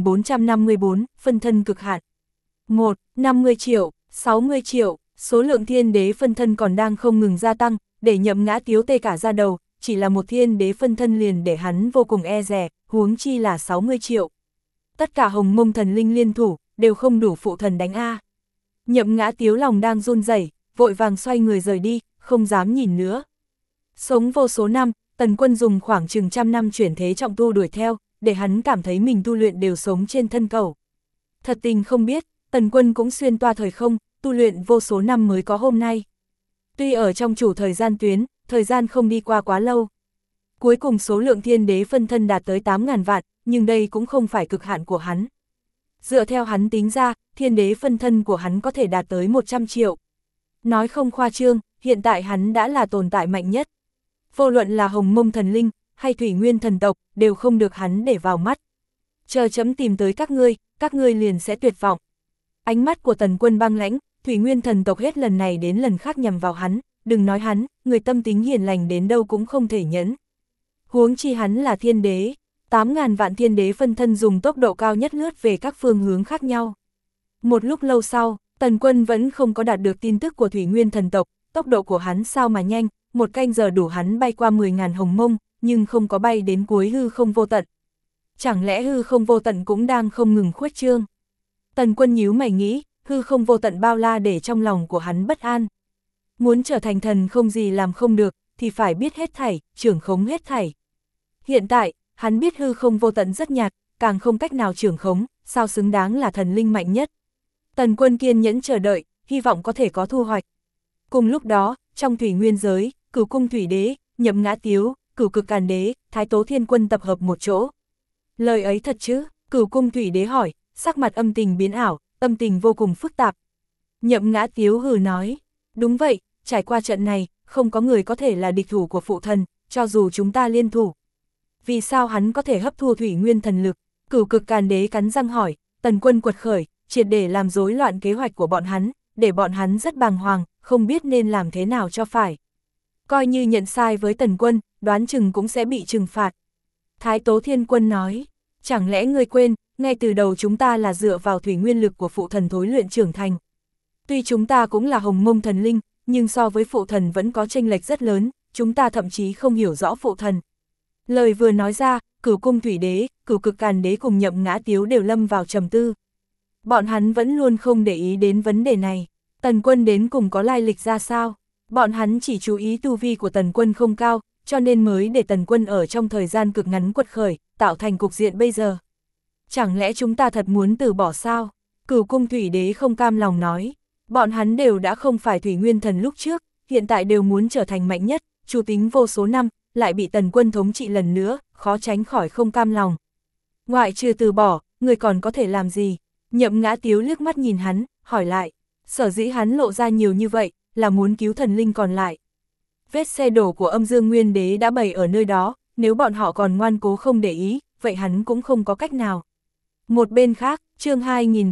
2454, phân thân cực hạn. 1. 50 triệu, 60 triệu, số lượng thiên đế phân thân còn đang không ngừng gia tăng, để Nhậm Ngã Tiếu tê cả da đầu, chỉ là một thiên đế phân thân liền để hắn vô cùng e dè, huống chi là 60 triệu. Tất cả Hồng Mông thần linh liên thủ, đều không đủ phụ thần đánh A. Nhậm Ngã Tiếu lòng đang run rẩy, vội vàng xoay người rời đi, không dám nhìn nữa. Sống vô số năm, Tần Quân dùng khoảng chừng 100 năm chuyển thế trọng tu đuổi theo, để hắn cảm thấy mình tu luyện đều sống trên thân cầu. Thật tình không biết, Tần Quân cũng xuyên toa thời không, tu luyện vô số năm mới có hôm nay. Tuy ở trong chủ thời gian tuyến, thời gian không đi qua quá lâu. Cuối cùng số lượng thiên đế phân thân đạt tới 8.000 vạn, nhưng đây cũng không phải cực hạn của hắn. Dựa theo hắn tính ra, thiên đế phân thân của hắn có thể đạt tới 100 triệu. Nói không khoa trương, hiện tại hắn đã là tồn tại mạnh nhất. Vô luận là Hồng Mông thần linh, hay Thủy Nguyên thần tộc, đều không được hắn để vào mắt. Chờ chấm tìm tới các ngươi liền sẽ tuyệt vọng. Ánh mắt của Tần Quân băng lãnh, Thủy Nguyên thần tộc hết lần này đến lần khác nhằm vào hắn, đừng nói hắn, người tâm tính hiền lành đến đâu cũng không thể nhẫn. Huống chi hắn là thiên đế, 8.000 vạn thiên đế phân thân dùng tốc độ cao nhất lướt về các phương hướng khác nhau. Một lúc lâu sau, Tần Quân vẫn không có đạt được tin tức của Thủy Nguyên thần tộc, tốc độ của hắn sao mà nhanh, một canh giờ đủ hắn bay qua 10.000 hồng mông, nhưng không có bay đến cuối hư không vô tận. Chẳng lẽ hư không vô tận cũng đang không ngừng khuếch trương? Tần Quân nhíu mày nghĩ, hư không vô tận bao la để trong lòng của hắn bất an. Muốn trở thành thần không gì làm không được, thì phải biết hết thảy, trưởng khống hết thảy. Hiện tại, hắn biết hư không vô tận rất nhạt, càng không cách nào trưởng khống, sao xứng đáng là thần linh mạnh nhất. Tần Quân kiên nhẫn chờ đợi, hy vọng có thể có thu hoạch. Cùng lúc đó, trong Thủy Nguyên giới, Cửu Cung Thủy Đế, Nhậm Ngã Tiếu, Cửu Cực Càn Đế, Thái Tố Thiên Quân tập hợp một chỗ. Lời ấy thật chứ? Cửu Cung Thủy Đế hỏi, sắc mặt âm tình biến ảo, tâm tình vô cùng phức tạp. Nhậm Ngã Tiếu hừ nói, đúng vậy, trải qua trận này, không có người có thể là địch thủ của phụ thần, cho dù chúng ta liên thủ. Vì sao hắn có thể hấp thu Thủy Nguyên thần lực? Cửu Cực Càn Đế cắn răng hỏi. Tần Quân quật khởi, triệt để làm rối loạn kế hoạch của bọn hắn, để bọn hắn rất bàng hoàng, không biết nên làm thế nào cho phải. Coi như nhận sai với Tần Quân, đoán chừng cũng sẽ bị trừng phạt. Thái Tố Thiên Quân nói, chẳng lẽ ngươi quên, ngay từ đầu chúng ta là dựa vào thủy nguyên lực của phụ thần thối luyện trưởng thành. Tuy chúng ta cũng là Hồng Mông thần linh, nhưng so với phụ thần vẫn có chênh lệch rất lớn, chúng ta thậm chí không hiểu rõ phụ thần. Lời vừa nói ra, Cửu Cung Thủy Đế, Cửu Cực Càn Đế cùng Nhậm Ngã Tiếu đều lâm vào trầm tư. Bọn hắn vẫn luôn không để ý đến vấn đề này. Tần Quân đến cùng có lai lịch ra sao? Bọn hắn chỉ chú ý tu vi của Tần Quân không cao, cho nên mới để Tần Quân ở trong thời gian cực ngắn quật khởi, tạo thành cục diện bây giờ. Chẳng lẽ chúng ta thật muốn từ bỏ sao? Cửu Cung Thủy Đế không cam lòng nói. Bọn hắn đều đã không phải Thủy Nguyên thần lúc trước, hiện tại đều muốn trở thành mạnh nhất, chủ tính vô số năm, lại bị Tần Quân thống trị lần nữa, khó tránh khỏi không cam lòng. Ngoại trừ từ bỏ, người còn có thể làm gì? Nhậm Ngã Tiếu liếc mắt nhìn hắn, hỏi lại. Sở dĩ hắn lộ ra nhiều như vậy, là muốn cứu thần linh còn lại. Vết xe đổ của Âm Dương Nguyên Đế đã bày ở nơi đó, nếu bọn họ còn ngoan cố không để ý, vậy hắn cũng không có cách nào. Một bên khác, chương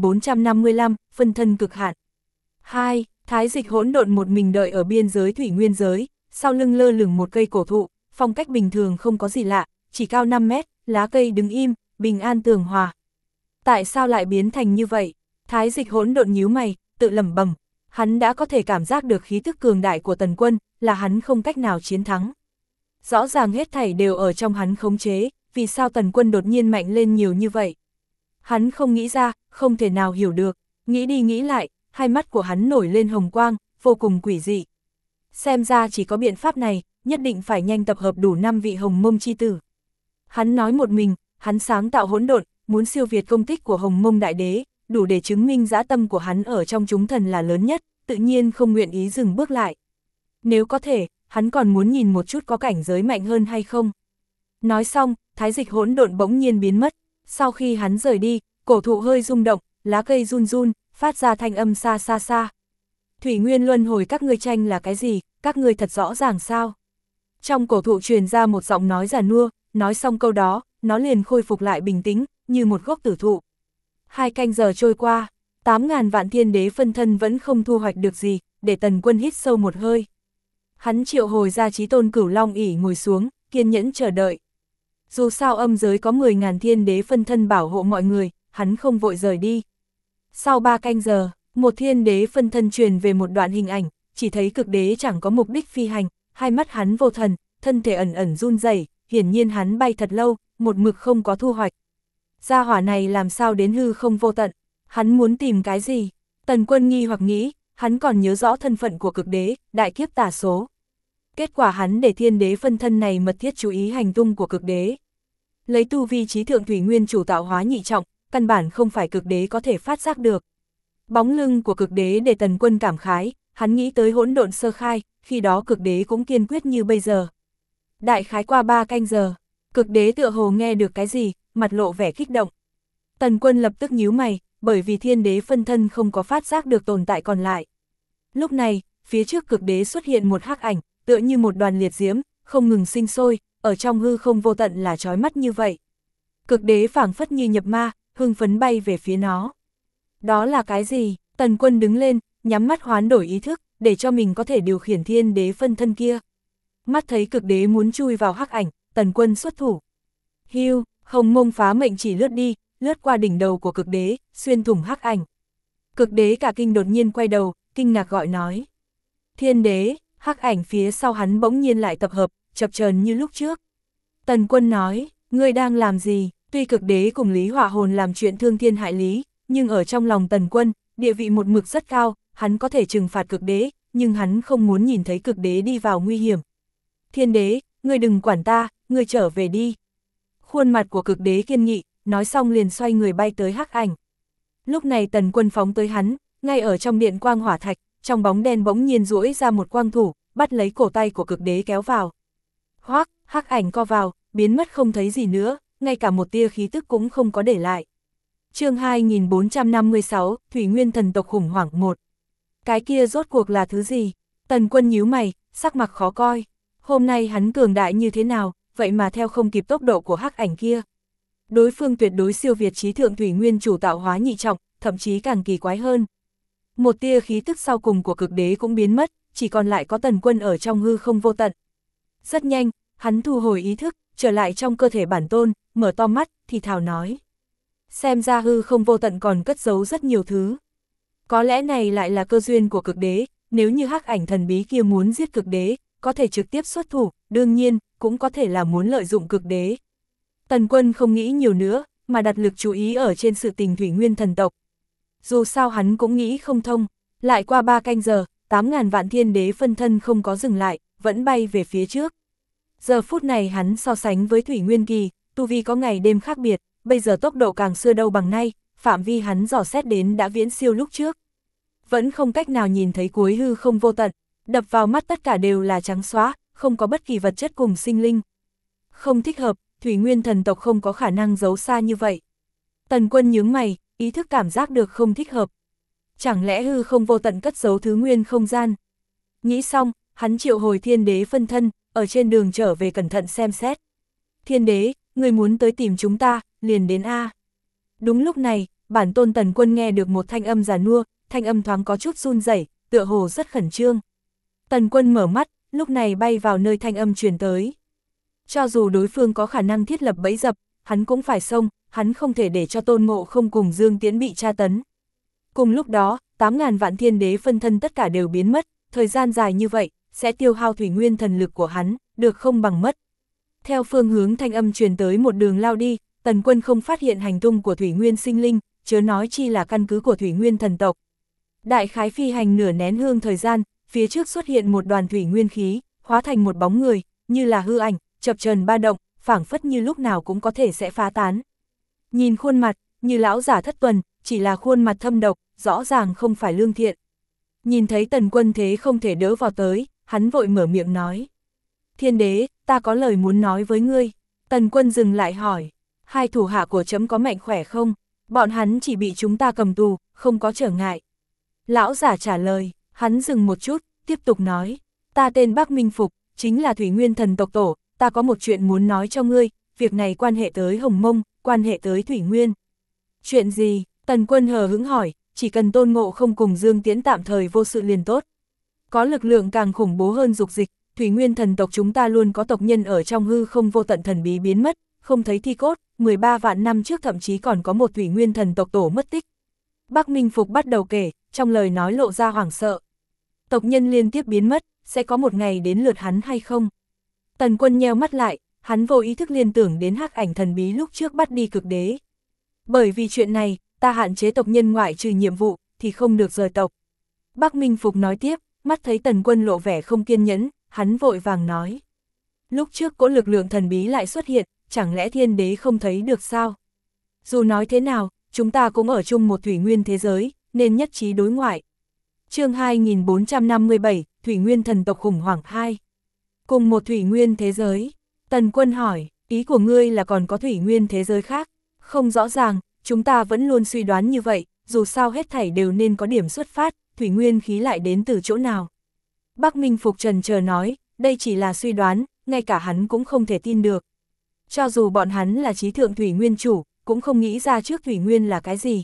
2455, phân thân cực hạn. 2. Thái Dịch hỗn độn một mình đợi ở biên giới Thủy Nguyên giới, sau lưng lơ lửng một cây cổ thụ, phong cách bình thường không có gì lạ, chỉ cao 5 mét, lá cây đứng im, bình an tường hòa. Tại sao lại biến thành như vậy? Thái Dịch hỗn độn nhíu mày, tự lẩm bẩm, hắn đã có thể cảm giác được khí tức cường đại của Tần Quân, là hắn không cách nào chiến thắng. Rõ ràng hết thảy đều ở trong hắn khống chế, vì sao Tần Quân đột nhiên mạnh lên nhiều như vậy? Hắn không nghĩ ra, không thể nào hiểu được, nghĩ đi nghĩ lại, hai mắt của hắn nổi lên hồng quang, vô cùng quỷ dị. Xem ra chỉ có biện pháp này, nhất định phải nhanh tập hợp đủ 5 vị Hồng Mông chi tử. Hắn nói một mình, hắn sáng tạo hỗn độn, muốn siêu việt công tích của Hồng Mông Đại Đế, đủ để chứng minh dã tâm của hắn ở trong chúng thần là lớn nhất, tự nhiên không nguyện ý dừng bước lại. Nếu có thể, hắn còn muốn nhìn một chút có cảnh giới mạnh hơn hay không. Nói xong, thái dịch hỗn độn bỗng nhiên biến mất, sau khi hắn rời đi, cổ thụ hơi rung động, lá cây run run, phát ra thanh âm xa xa xa. Thủy Nguyên luân hồi các ngươi tranh là cái gì, các ngươi thật rõ ràng sao? Trong cổ thụ truyền ra một giọng nói già nua, nói xong câu đó, nó liền khôi phục lại bình tĩnh, như một gốc tử thụ. 2 canh giờ trôi qua, 8.000 vạn thiên đế phân thân vẫn không thu hoạch được gì, để Tần Quân hít sâu một hơi. Hắn triệu hồi ra Chí Tôn Cửu Long ỷ ngồi xuống, kiên nhẫn chờ đợi. Dù sao âm giới có 10.000 thiên đế phân thân bảo hộ mọi người, hắn không vội rời đi. Sau 3 canh giờ, một thiên đế phân thân truyền về một đoạn hình ảnh, chỉ thấy cực đế chẳng có mục đích phi hành, hai mắt hắn vô thần, thân thể ẩn ẩn run rẩy, hiển nhiên hắn bay thật lâu, một mực không có thu hoạch. Gia hỏa này làm sao đến hư không vô tận, hắn muốn tìm cái gì? Tần Quân nghi hoặc nghĩ, hắn còn nhớ rõ thân phận của cực đế, đại kiếp tả số. Kết quả hắn để thiên đế phân thân này mật thiết chú ý hành tung của cực đế. Lấy tu vi trí thượng thủy nguyên chủ tạo hóa nhị trọng, căn bản không phải cực đế có thể phát giác được. Bóng lưng của cực đế để Tần Quân cảm khái, hắn nghĩ tới hỗn độn sơ khai, khi đó cực đế cũng kiên quyết như bây giờ. Đại khái qua 3 canh giờ, cực đế tựa hồ nghe được cái gì, mặt lộ vẻ kích động. Tần Quân lập tức nhíu mày, bởi vì thiên đế phân thân không có phát giác được tồn tại còn lại. Lúc này, phía trước cực đế xuất hiện một hắc ảnh, tựa như một đoàn liệt diễm, không ngừng sinh sôi, ở trong hư không vô tận là chói mắt như vậy. Cực đế phảng phất như nhập ma, hưng phấn bay về phía nó. Đó là cái gì? Tần Quân đứng lên, nhắm mắt hoán đổi ý thức, để cho mình có thể điều khiển thiên đế phân thân kia. Mắt thấy cực đế muốn chui vào hắc ảnh, Tần Quân xuất thủ. Hưu, Hồng Mông phá mệnh chỉ lướt đi, lướt qua đỉnh đầu của cực đế, xuyên thủng hắc ảnh. Cực đế cả kinh đột nhiên quay đầu, kinh ngạc gọi nói. Thiên đế, hắc ảnh phía sau hắn bỗng nhiên lại tập hợp, chập chờn như lúc trước. Tần Quân nói, ngươi đang làm gì? Tuy cực đế cùng Lý Hỏa Hồn làm chuyện thương thiên hại lý, nhưng ở trong lòng Tần Quân, địa vị một mực rất cao, hắn có thể trừng phạt cực đế, nhưng hắn không muốn nhìn thấy cực đế đi vào nguy hiểm. Thiên đế, ngươi đừng quản ta, ngươi trở về đi. Khuôn mặt của cực đế kiên nghị, nói xong liền xoay người bay tới hắc ảnh. Lúc này Tần Quân phóng tới hắn, ngay ở trong điện quang hỏa thạch, trong bóng đen bỗng nhiên duỗi ra một quang thủ, bắt lấy cổ tay của cực đế kéo vào. Hoắc, hắc ảnh co vào, biến mất không thấy gì nữa, ngay cả một tia khí tức cũng không có để lại. Chương 2456, Thủy Nguyên thần tộc khủng hoảng 1. Cái kia rốt cuộc là thứ gì? Tần Quân nhíu mày, sắc mặt khó coi. Hôm nay hắn cường đại như thế nào, vậy mà theo không kịp tốc độ của hắc ảnh kia. Đối phương tuyệt đối siêu việt trí thượng Thủy Nguyên chủ tạo hóa nhị trọng, thậm chí càng kỳ quái hơn. Một tia khí tức sau cùng của cực đế cũng biến mất, chỉ còn lại có Tần Quân ở trong hư không vô tận. Rất nhanh, hắn thu hồi ý thức, trở lại trong cơ thể bản tôn, mở to mắt, thì thào nói. Xem ra hư không vô tận còn cất giấu rất nhiều thứ. Có lẽ này lại là cơ duyên của cực đế, nếu như hắc ảnh thần bí kia muốn giết cực đế, có thể trực tiếp xuất thủ, đương nhiên, cũng có thể là muốn lợi dụng cực đế. Tần Quân không nghĩ nhiều nữa, mà đặt lực chú ý ở trên sự tình Thủy Nguyên thần tộc. Dù sao hắn cũng nghĩ không thông, lại qua 3 canh giờ, 8.000 vạn thiên đế phân thân không có dừng lại, vẫn bay về phía trước. Giờ phút này hắn so sánh với Thủy Nguyên kỳ, tu vi có ngày đêm khác biệt, bây giờ tốc độ càng xưa đâu bằng nay, phạm vi hắn dò xét đến đã viễn siêu lúc trước. Vẫn không cách nào nhìn thấy cuối hư không vô tận, đập vào mắt tất cả đều là trắng xóa, không có bất kỳ vật chất cùng sinh linh. Không thích hợp, Thủy Nguyên thần tộc không có khả năng giấu xa như vậy. Tần Quân nhướng mày, ý thức cảm giác được không thích hợp. Chẳng lẽ hư không vô tận cất giấu thứ nguyên không gian? Nghĩ xong, hắn triệu hồi thiên đế phân thân, ở trên đường trở về cẩn thận xem xét. Thiên đế, người muốn tới tìm chúng ta, liền đến A. Đúng lúc này, bản tôn Tần Quân nghe được một thanh âm già nua, thanh âm thoáng có chút run rẩy, tựa hồ rất khẩn trương. Tần Quân mở mắt, lúc này bay vào nơi thanh âm truyền tới. Cho dù đối phương có khả năng thiết lập bẫy dập, hắn cũng phải xông, hắn không thể để cho Tôn Ngộ Không cùng Dương Tiễn bị tra tấn. Cùng lúc đó, 8.000 vạn thiên đế phân thân tất cả đều biến mất, thời gian dài như vậy, sẽ tiêu hao Thủy Nguyên thần lực của hắn, được không bằng mất. Theo phương hướng thanh âm truyền tới một đường lao đi, Tần Quân không phát hiện hành tung của Thủy Nguyên sinh linh, chớ nói chi là căn cứ của Thủy Nguyên thần tộc. Đại khái phi hành nửa nén hương thời gian, phía trước xuất hiện một đoàn thủy nguyên khí, hóa thành một bóng người, như là hư ảnh, chập chờn ba động, phảng phất như lúc nào cũng có thể sẽ phá tán. Nhìn khuôn mặt, như lão giả thất tuần, chỉ là khuôn mặt thâm độc, rõ ràng không phải lương thiện. Nhìn thấy Tần Quân thế không thể đỡ vào tới, hắn vội mở miệng nói. Thiên đế, ta có lời muốn nói với ngươi. Tần Quân dừng lại hỏi, hai thủ hạ của trẫm có mạnh khỏe không? Bọn hắn chỉ bị chúng ta cầm tù, không có trở ngại. Lão giả trả lời, hắn dừng một chút, tiếp tục nói, ta tên Bắc Minh Phục, chính là Thủy Nguyên Thần tộc tổ, ta có một chuyện muốn nói cho ngươi, việc này quan hệ tới Hồng Mông, quan hệ tới Thủy Nguyên. Chuyện gì? Tần Quân hờ hững hỏi, chỉ cần Tôn Ngộ không cùng Dương Tiễn tạm thời vô sự liền tốt. Có lực lượng càng khủng bố hơn dục dịch, Thủy Nguyên thần tộc chúng ta luôn có tộc nhân ở trong hư không vô tận thần bí biến mất, không thấy thi cốt, 13 vạn năm trước thậm chí còn có một Thủy Nguyên thần tộc tổ mất tích. Bắc Minh Phục bắt đầu kể, trong lời nói lộ ra hoảng sợ. Tộc nhân liên tiếp biến mất, sẽ có một ngày đến lượt hắn hay không? Tần Quân nheo mắt lại, hắn vô ý thức liên tưởng đến hắc ảnh thần bí lúc trước bắt đi cực đế. Bởi vì chuyện này, ta hạn chế tộc nhân ngoại trừ nhiệm vụ, thì không được rời tộc. Bắc Minh Phục nói tiếp, mắt thấy Tần Quân lộ vẻ không kiên nhẫn, hắn vội vàng nói. Lúc trước cỗ lực lượng thần bí lại xuất hiện, chẳng lẽ thiên đế không thấy được sao? Dù nói thế nào, chúng ta cũng ở chung một thủy nguyên thế giới, nên nhất trí đối ngoại. Chương 2457, Thủy Nguyên thần tộc khủng hoảng 2. Cùng một thủy nguyên thế giới. Tần Quân hỏi, ý của ngươi là còn có thủy nguyên thế giới khác? Không rõ ràng, chúng ta vẫn luôn suy đoán như vậy, dù sao hết thảy đều nên có điểm xuất phát, thủy nguyên khí lại đến từ chỗ nào. Bắc Minh Phục trần chờ nói, đây chỉ là suy đoán, ngay cả hắn cũng không thể tin được. Cho dù bọn hắn là trí thượng thủy nguyên chủ, cũng không nghĩ ra trước thủy nguyên là cái gì.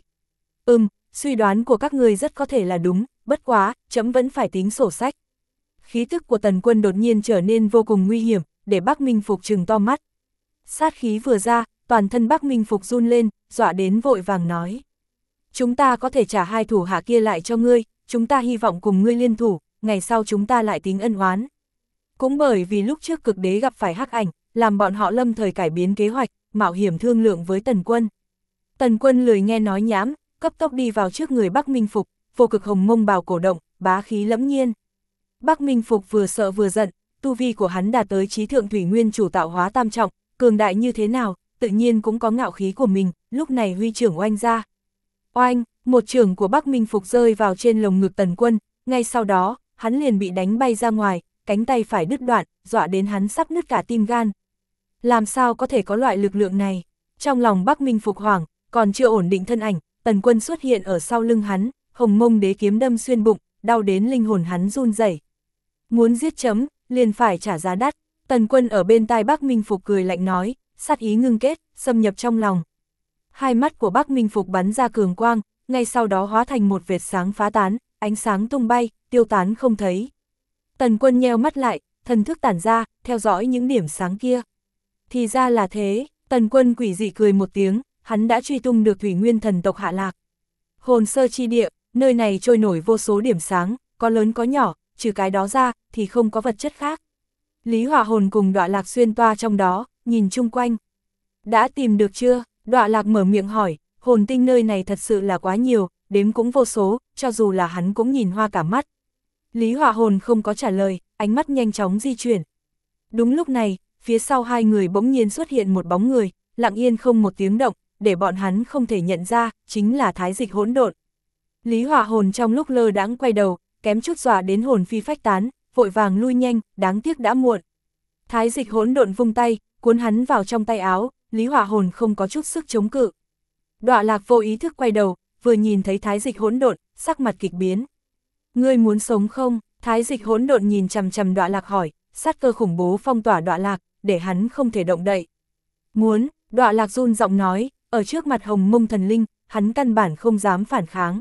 Suy đoán của các ngươi rất có thể là đúng, bất quá, trẫm vẫn phải tính sổ sách. Khí tức của Tần Quân đột nhiên trở nên vô cùng nguy hiểm, để Bắc Minh Phục trừng to mắt. Sát khí vừa ra, toàn thân Bắc Minh Phục run lên, dọa đến vội vàng nói. Chúng ta có thể trả hai thủ hạ kia lại cho ngươi, chúng ta hy vọng cùng ngươi liên thủ, ngày sau chúng ta lại tính ân oán. Cũng bởi vì lúc trước cực đế gặp phải hắc ảnh, làm bọn họ lâm thời cải biến kế hoạch, mạo hiểm thương lượng với Tần Quân. Tần Quân lười nghe nói nhảm, cấp tốc đi vào trước người Bắc Minh Phục, vô cực hồng mông bào cổ động, bá khí lẫm nhiên. Bắc Minh Phục vừa sợ vừa giận, tu vi của hắn đạt tới trí thượng thủy nguyên chủ tạo hóa tam trọng, cường đại như thế nào, tự nhiên cũng có ngạo khí của mình, lúc này huy trưởng oanh ra. Oanh, một trưởng của Bắc Minh Phục rơi vào trên lồng ngực Tần Quân, ngay sau đó, hắn liền bị đánh bay ra ngoài, cánh tay phải đứt đoạn, dọa đến hắn sắp nứt cả tim gan. Làm sao có thể có loại lực lượng này? Trong lòng Bắc Minh Phục hoảng, còn chưa ổn định thân ảnh, Tần Quân xuất hiện ở sau lưng hắn, hồng mông đế kiếm đâm xuyên bụng, đau đến linh hồn hắn run rẩy. Muốn giết chấm, liền phải trả giá đắt. Tần Quân ở bên tai Bắc Minh Phục cười lạnh nói, sát ý ngưng kết, xâm nhập trong lòng. Hai mắt của Bắc Minh Phục bắn ra cường quang, ngay sau đó hóa thành một vệt sáng phá tán, ánh sáng tung bay, tiêu tán không thấy. Tần Quân nheo mắt lại, thần thức tản ra, theo dõi những điểm sáng kia. Thì ra là thế, Tần Quân quỷ dị cười một tiếng, hắn đã truy tung được Thủy Nguyên thần tộc hạ lạc. Hồn sơ chi địa, nơi này trôi nổi vô số điểm sáng, có lớn có nhỏ, trừ cái đó ra, thì không có vật chất khác. Lý Hỏa Hồn cùng Đọa Lạc xuyên toa trong đó, nhìn chung quanh. Đã tìm được chưa? Đọa Lạc mở miệng hỏi, hồn tinh nơi này thật sự là quá nhiều, đếm cũng vô số, cho dù là hắn cũng nhìn hoa cả mắt. Lý Hỏa Hồn không có trả lời, ánh mắt nhanh chóng di chuyển. Đúng lúc này, phía sau hai người bỗng nhiên xuất hiện một bóng người, lặng yên không một tiếng động, để bọn hắn không thể nhận ra, chính là Thái Dịch Hỗn Độn. Lý Hỏa Hồn trong lúc lơ đãng quay đầu, kém chút dọa đến hồn phi phách tán, vội vàng lui nhanh, đáng tiếc đã muộn. Thái Dịch Hỗn Độn vung tay, cuốn hắn vào trong tay áo, Lý Hỏa Hồn không có chút sức chống cự. Đọa Lạc vô ý thức quay đầu, vừa nhìn thấy Thái Dịch Hỗn Độn, sắc mặt kịch biến. Ngươi muốn sống không? Thái Dịch Hỗn Độn nhìn chằm chằm Đọa Lạc hỏi, sát cơ khủng bố phong tỏa Đọa Lạc, để hắn không thể động đậy. Muốn, Đọa Lạc run giọng nói, ở trước mặt hồng mông thần linh, hắn căn bản không dám phản kháng.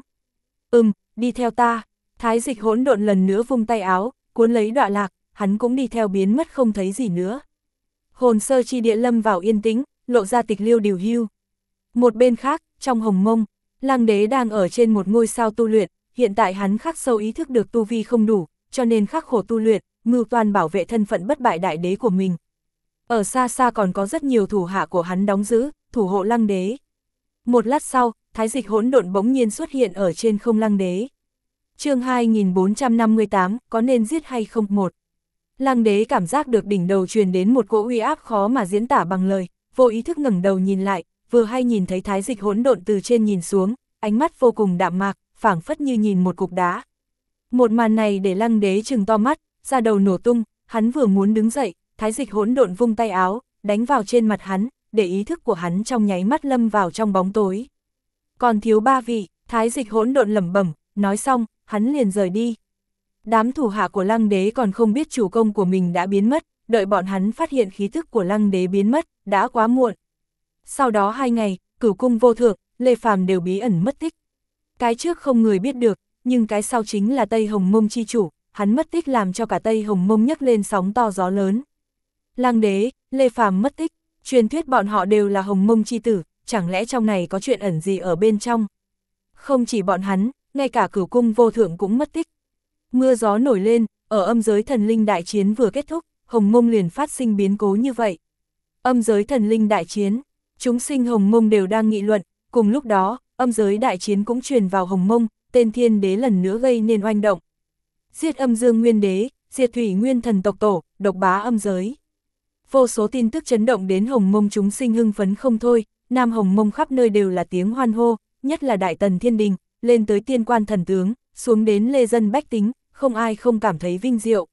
Đi theo ta. Thái Dịch Hỗn Độn lần nữa vung tay áo, cuốn lấy Đọa Lạc, hắn cũng đi theo biến mất không thấy gì nữa. Hồn sơ chi địa lâm vào yên tĩnh, lộ ra tịch liêu điều hưu. Một bên khác, trong hồng mông, Lăng Đế đang ở trên một ngôi sao tu luyện, hiện tại hắn khắc sâu ý thức được tu vi không đủ, cho nên khắc khổ tu luyện, mưu toan bảo vệ thân phận bất bại đại đế của mình. Ở xa xa còn có rất nhiều thủ hạ của hắn đóng giữ, thủ hộ Lăng Đế. Một lát sau, Thái Dịch Hỗn Độn bỗng nhiên xuất hiện ở trên không Lăng Đế. Chương 2458, có nên giết hay không? 1. Lăng Đế cảm giác được đỉnh đầu truyền đến một cỗ uy áp khó mà diễn tả bằng lời, vô ý thức ngẩng đầu nhìn lại, vừa hay nhìn thấy thái dịch hỗn độn từ trên nhìn xuống, ánh mắt vô cùng đạm mạc, phảng phất như nhìn một cục đá. Một màn này để Lăng Đế trừng to mắt, da đầu nổ tung, hắn vừa muốn đứng dậy, thái dịch hỗn độn vung tay áo, đánh vào trên mặt hắn, để ý thức của hắn trong nháy mắt lâm vào trong bóng tối. Còn thiếu 3 vị, thái dịch hỗn độn lẩm bẩm, nói xong, hắn liền rời đi. Đám thủ hạ của Lăng Đế còn không biết chủ công của mình đã biến mất, đợi bọn hắn phát hiện khí thức của Lăng Đế biến mất, đã quá muộn. Sau đó 2 ngày, Cửu Cung Vô Thượng, Lê Phàm đều bí ẩn mất tích. Cái trước không người biết được, nhưng cái sau chính là Tây Hồng Mông chi chủ, hắn mất tích làm cho cả Tây Hồng Mông nhấc lên sóng to gió lớn. Lăng Đế, Lê Phàm mất tích, truyền thuyết bọn họ đều là Hồng Mông chi tử, chẳng lẽ trong này có chuyện ẩn gì ở bên trong? Không chỉ bọn hắn, ngay cả Cửu Cung Vô Thượng cũng mất tích. Mưa gió nổi lên, ở âm giới thần linh đại chiến vừa kết thúc, Hồng Mông liền phát sinh biến cố như vậy. Âm giới thần linh đại chiến, chúng sinh Hồng Mông đều đang nghị luận, cùng lúc đó, âm giới đại chiến cũng truyền vào Hồng Mông, tên Thiên Đế lần nữa gây nên oanh động. Giết Âm Dương Nguyên Đế, diệt Thủy Nguyên Thần tộc tổ, độc bá âm giới. Vô số tin tức chấn động đến Hồng Mông chúng sinh hưng phấn không thôi, Nam Hồng Mông khắp nơi đều là tiếng hoan hô, nhất là Đại Tần Thiên Đình, lên tới tiên quan thần tướng, xuống đến lê dân bách tính, không ai không cảm thấy vinh diệu.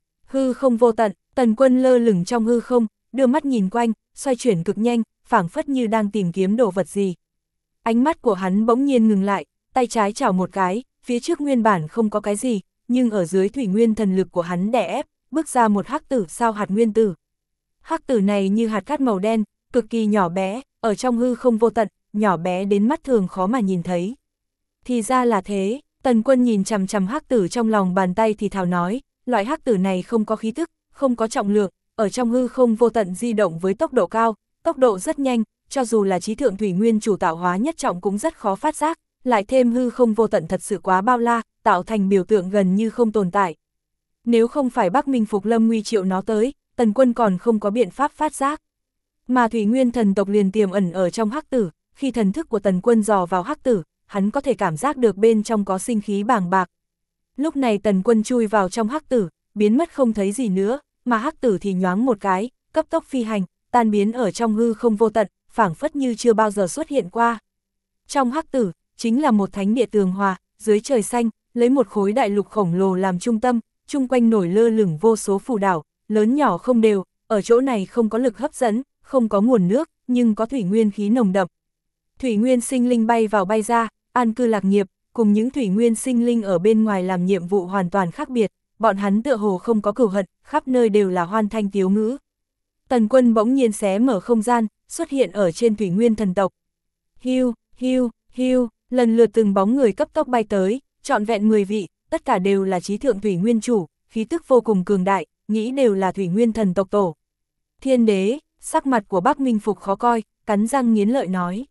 Hư không vô tận, Tần Quân lơ lửng trong hư không, đưa mắt nhìn quanh, xoay chuyển cực nhanh, phảng phất như đang tìm kiếm đồ vật gì. Ánh mắt của hắn bỗng nhiên ngừng lại, tay trái chảo một cái, phía trước nguyên bản không có cái gì, nhưng ở dưới thủy nguyên thần lực của hắn đè ép, bước ra một hắc tử sao hạt nguyên tử. Hắc tử này như hạt cát màu đen, cực kỳ nhỏ bé, ở trong hư không vô tận, nhỏ bé đến mắt thường khó mà nhìn thấy. Thì ra là thế, Tần Quân nhìn chằm chằm hắc tử trong lòng bàn tay thì thào nói, loại hắc tử này không có khí tức, không có trọng lượng, ở trong hư không vô tận di động với tốc độ cao, tốc độ rất nhanh, cho dù là trí thượng thủy nguyên chủ tạo hóa nhất trọng cũng rất khó phát giác, lại thêm hư không vô tận thật sự quá bao la, tạo thành biểu tượng gần như không tồn tại. Nếu không phải Bắc Minh Phục Lâm Nguy triệu nó tới, Tần Quân còn không có biện pháp phát giác. Mà Thủy Nguyên thần tộc liền tiềm ẩn ở trong hắc tử, khi thần thức của Tần Quân dò vào hắc tử, hắn có thể cảm giác được bên trong có sinh khí bàng bạc. Lúc này Tần Quân chui vào trong hắc tử, biến mất không thấy gì nữa, mà hắc tử thì nhoáng một cái, cấp tốc phi hành, tan biến ở trong hư không vô tận, phảng phất như chưa bao giờ xuất hiện qua. Trong hắc tử, chính là một thánh địa tường hòa, dưới trời xanh, lấy một khối đại lục khổng lồ làm trung tâm, chung quanh nổi lơ lửng vô số phù đảo, lớn nhỏ không đều, ở chỗ này không có lực hấp dẫn, không có nguồn nước, nhưng có thủy nguyên khí nồng đậm. Thủy nguyên sinh linh bay vào bay ra, an cư lạc nghiệp, cùng những thủy nguyên sinh linh ở bên ngoài làm nhiệm vụ hoàn toàn khác biệt, bọn hắn tựa hồ không có cừu hận, khắp nơi đều là hoan thanh tiếu ngữ. Tần Quân bỗng nhiên xé mở không gian, xuất hiện ở trên thủy nguyên thần tộc. Hiu, hiu, hiu, lần lượt từng bóng người cấp tốc bay tới, trọn vẹn 10 vị, tất cả đều là trí thượng thủy nguyên chủ, khí tức vô cùng cường đại, nghĩ đều là thủy nguyên thần tộc tổ. Thiên Đế, sắc mặt của Bắc Minh Phục khó coi, cắn răng nghiến lợi nói.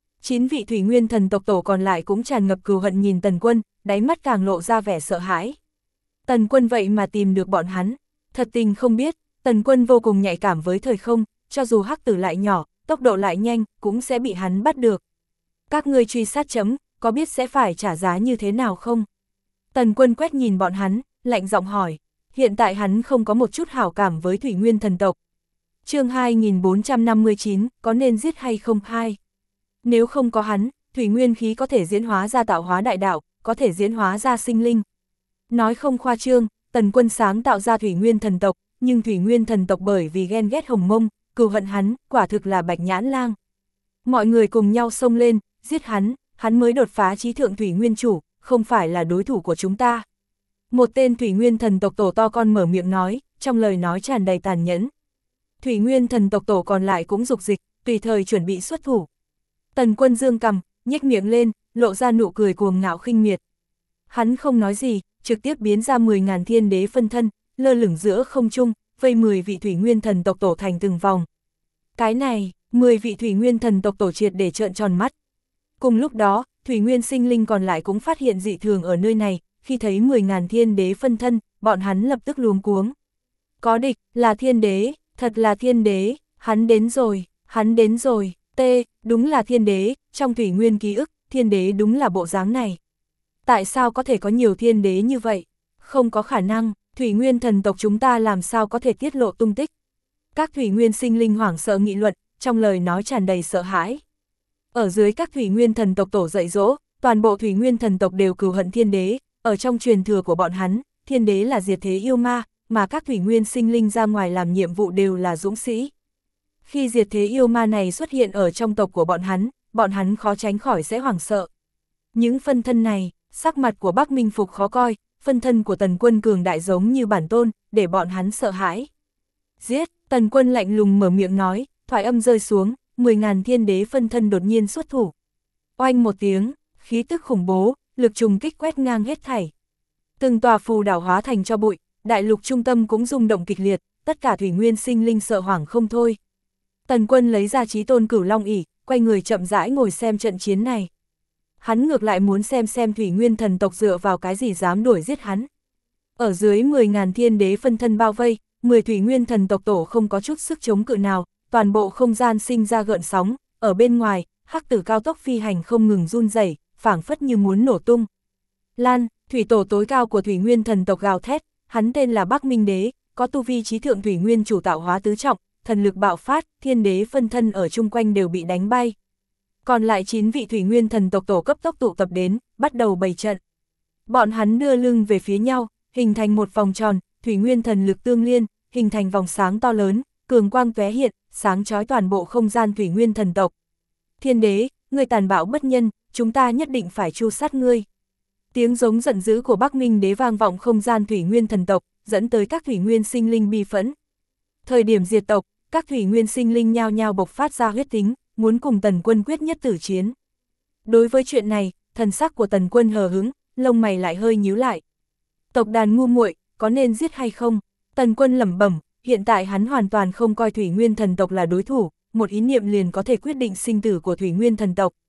9 vị thủy nguyên thần tộc tổ còn lại cũng tràn ngập cừu hận nhìn Tần Quân, đáy mắt càng lộ ra vẻ sợ hãi. Tần Quân vậy mà tìm được bọn hắn, thật tình không biết, Tần Quân vô cùng nhạy cảm với thời không, cho dù hắc tử lại nhỏ, tốc độ lại nhanh, cũng sẽ bị hắn bắt được. Các ngươi truy sát chấm, có biết sẽ phải trả giá như thế nào không? Tần Quân quét nhìn bọn hắn, lạnh giọng hỏi, hiện tại hắn không có một chút hảo cảm với thủy nguyên thần tộc. Chương 2459, có nên giết hay không? 2. Nếu không có hắn, thủy nguyên khí có thể diễn hóa ra tạo hóa đại đạo, có thể diễn hóa ra sinh linh. Nói không khoa trương, Tần Quân sáng tạo ra thủy nguyên thần tộc, nhưng thủy nguyên thần tộc bởi vì ghen ghét Hồng Mông, cừu hận hắn, quả thực là Bạch Nhãn Lang. Mọi người cùng nhau xông lên, giết hắn mới đột phá trí thượng thủy nguyên chủ, không phải là đối thủ của chúng ta. Một tên thủy nguyên thần tộc tổ to con mở miệng nói, trong lời nói tràn đầy tàn nhẫn. Thủy nguyên thần tộc tổ còn lại cũng dục dịch, tùy thời chuẩn bị xuất thủ. Tần Quân dương cằm, nhếch miệng lên, lộ ra nụ cười cuồng ngạo khinh miệt. Hắn không nói gì, trực tiếp biến ra 10.000 thiên đế phân thân, lơ lửng giữa không trung, vây 10 vị thủy nguyên thần tộc tổ thành từng vòng. Cái này, 10 vị thủy nguyên thần tộc tổ triệt để trợn tròn mắt. Cùng lúc đó, thủy nguyên sinh linh còn lại cũng phát hiện dị thường ở nơi này, khi thấy 10.000 thiên đế phân thân, bọn hắn lập tức luống cuống. Có địch, là thiên đế, thật là thiên đế, hắn đến rồi, đúng là thiên đế, trong thủy nguyên ký ức, thiên đế đúng là bộ dáng này. Tại sao có thể có nhiều thiên đế như vậy? Không có khả năng, thủy nguyên thần tộc chúng ta làm sao có thể tiết lộ tung tích? Các thủy nguyên sinh linh hoảng sợ nghị luận, trong lời nói tràn đầy sợ hãi. Ở dưới các thủy nguyên thần tộc tổ dạy dỗ, toàn bộ thủy nguyên thần tộc đều cừu hận thiên đế, ở trong truyền thừa của bọn hắn, thiên đế là diệt thế yêu ma, mà các thủy nguyên sinh linh ra ngoài làm nhiệm vụ đều là dũng sĩ. Khi diệt thế yêu ma này xuất hiện ở trong tộc của bọn hắn khó tránh khỏi sẽ hoảng sợ. Những phân thân này, sắc mặt của Bắc Minh Phục khó coi, phân thân của Tần Quân cường đại giống như bản tôn, để bọn hắn sợ hãi. Giết, Tần Quân lạnh lùng mở miệng nói, thoại âm rơi xuống, 10.000 thiên đế phân thân đột nhiên xuất thủ. Oanh một tiếng, khí tức khủng bố, lực trùng kích quét ngang hết thảy. Từng tòa phù đảo hóa thành cho bụi, đại lục trung tâm cũng rung động kịch liệt, tất cả thủy nguyên sinh linh sợ hoảng không thôi. Tần Quân lấy ra Chí Tôn Cửu Long ỷ, quay người chậm rãi ngồi xem trận chiến này. Hắn ngược lại muốn xem thủy nguyên thần tộc dựa vào cái gì dám đuổi giết hắn. Ở dưới 10.000 thiên đế phân thân bao vây, 10 thủy nguyên thần tộc tổ không có chút sức chống cự nào, toàn bộ không gian sinh ra gợn sóng, ở bên ngoài, hắc tử cao tốc phi hành không ngừng run rẩy, phảng phất như muốn nổ tung. Lan, thủy tổ tối cao của thủy nguyên thần tộc gào thét, hắn tên là Bắc Minh Đế, có tu vi chí thượng thủy nguyên chủ tạo hóa tứ trọng, thần lực bạo phát, thiên đế phân thân ở chung quanh đều bị đánh bay. Còn lại 9 vị thủy nguyên thần tộc tổ cấp tốc tụ tập đến, bắt đầu bày trận. Bọn hắn đưa lưng về phía nhau, hình thành một vòng tròn, thủy nguyên thần lực tương liên, hình thành vòng sáng to lớn, cường quang tóe hiện, sáng chói toàn bộ không gian thủy nguyên thần tộc. Thiên đế, người tàn bạo bất nhân, chúng ta nhất định phải tru sát ngươi. Tiếng giống giận dữ của Bắc Minh Đế vang vọng không gian thủy nguyên thần tộc, dẫn tới các thủy nguyên sinh linh bi phẫn. Thời điểm diệt tộc, các thủy nguyên sinh linh nhao nhao bộc phát ra huyết tính, muốn cùng Tần Quân quyết nhất tử chiến. Đối với chuyện này, thần sắc của Tần Quân hờ hững, lông mày lại hơi nhíu lại. Tộc đàn ngu muội, có nên giết hay không? Tần Quân lẩm bẩm, hiện tại hắn hoàn toàn không coi thủy nguyên thần tộc là đối thủ, một ý niệm liền có thể quyết định sinh tử của thủy nguyên thần tộc.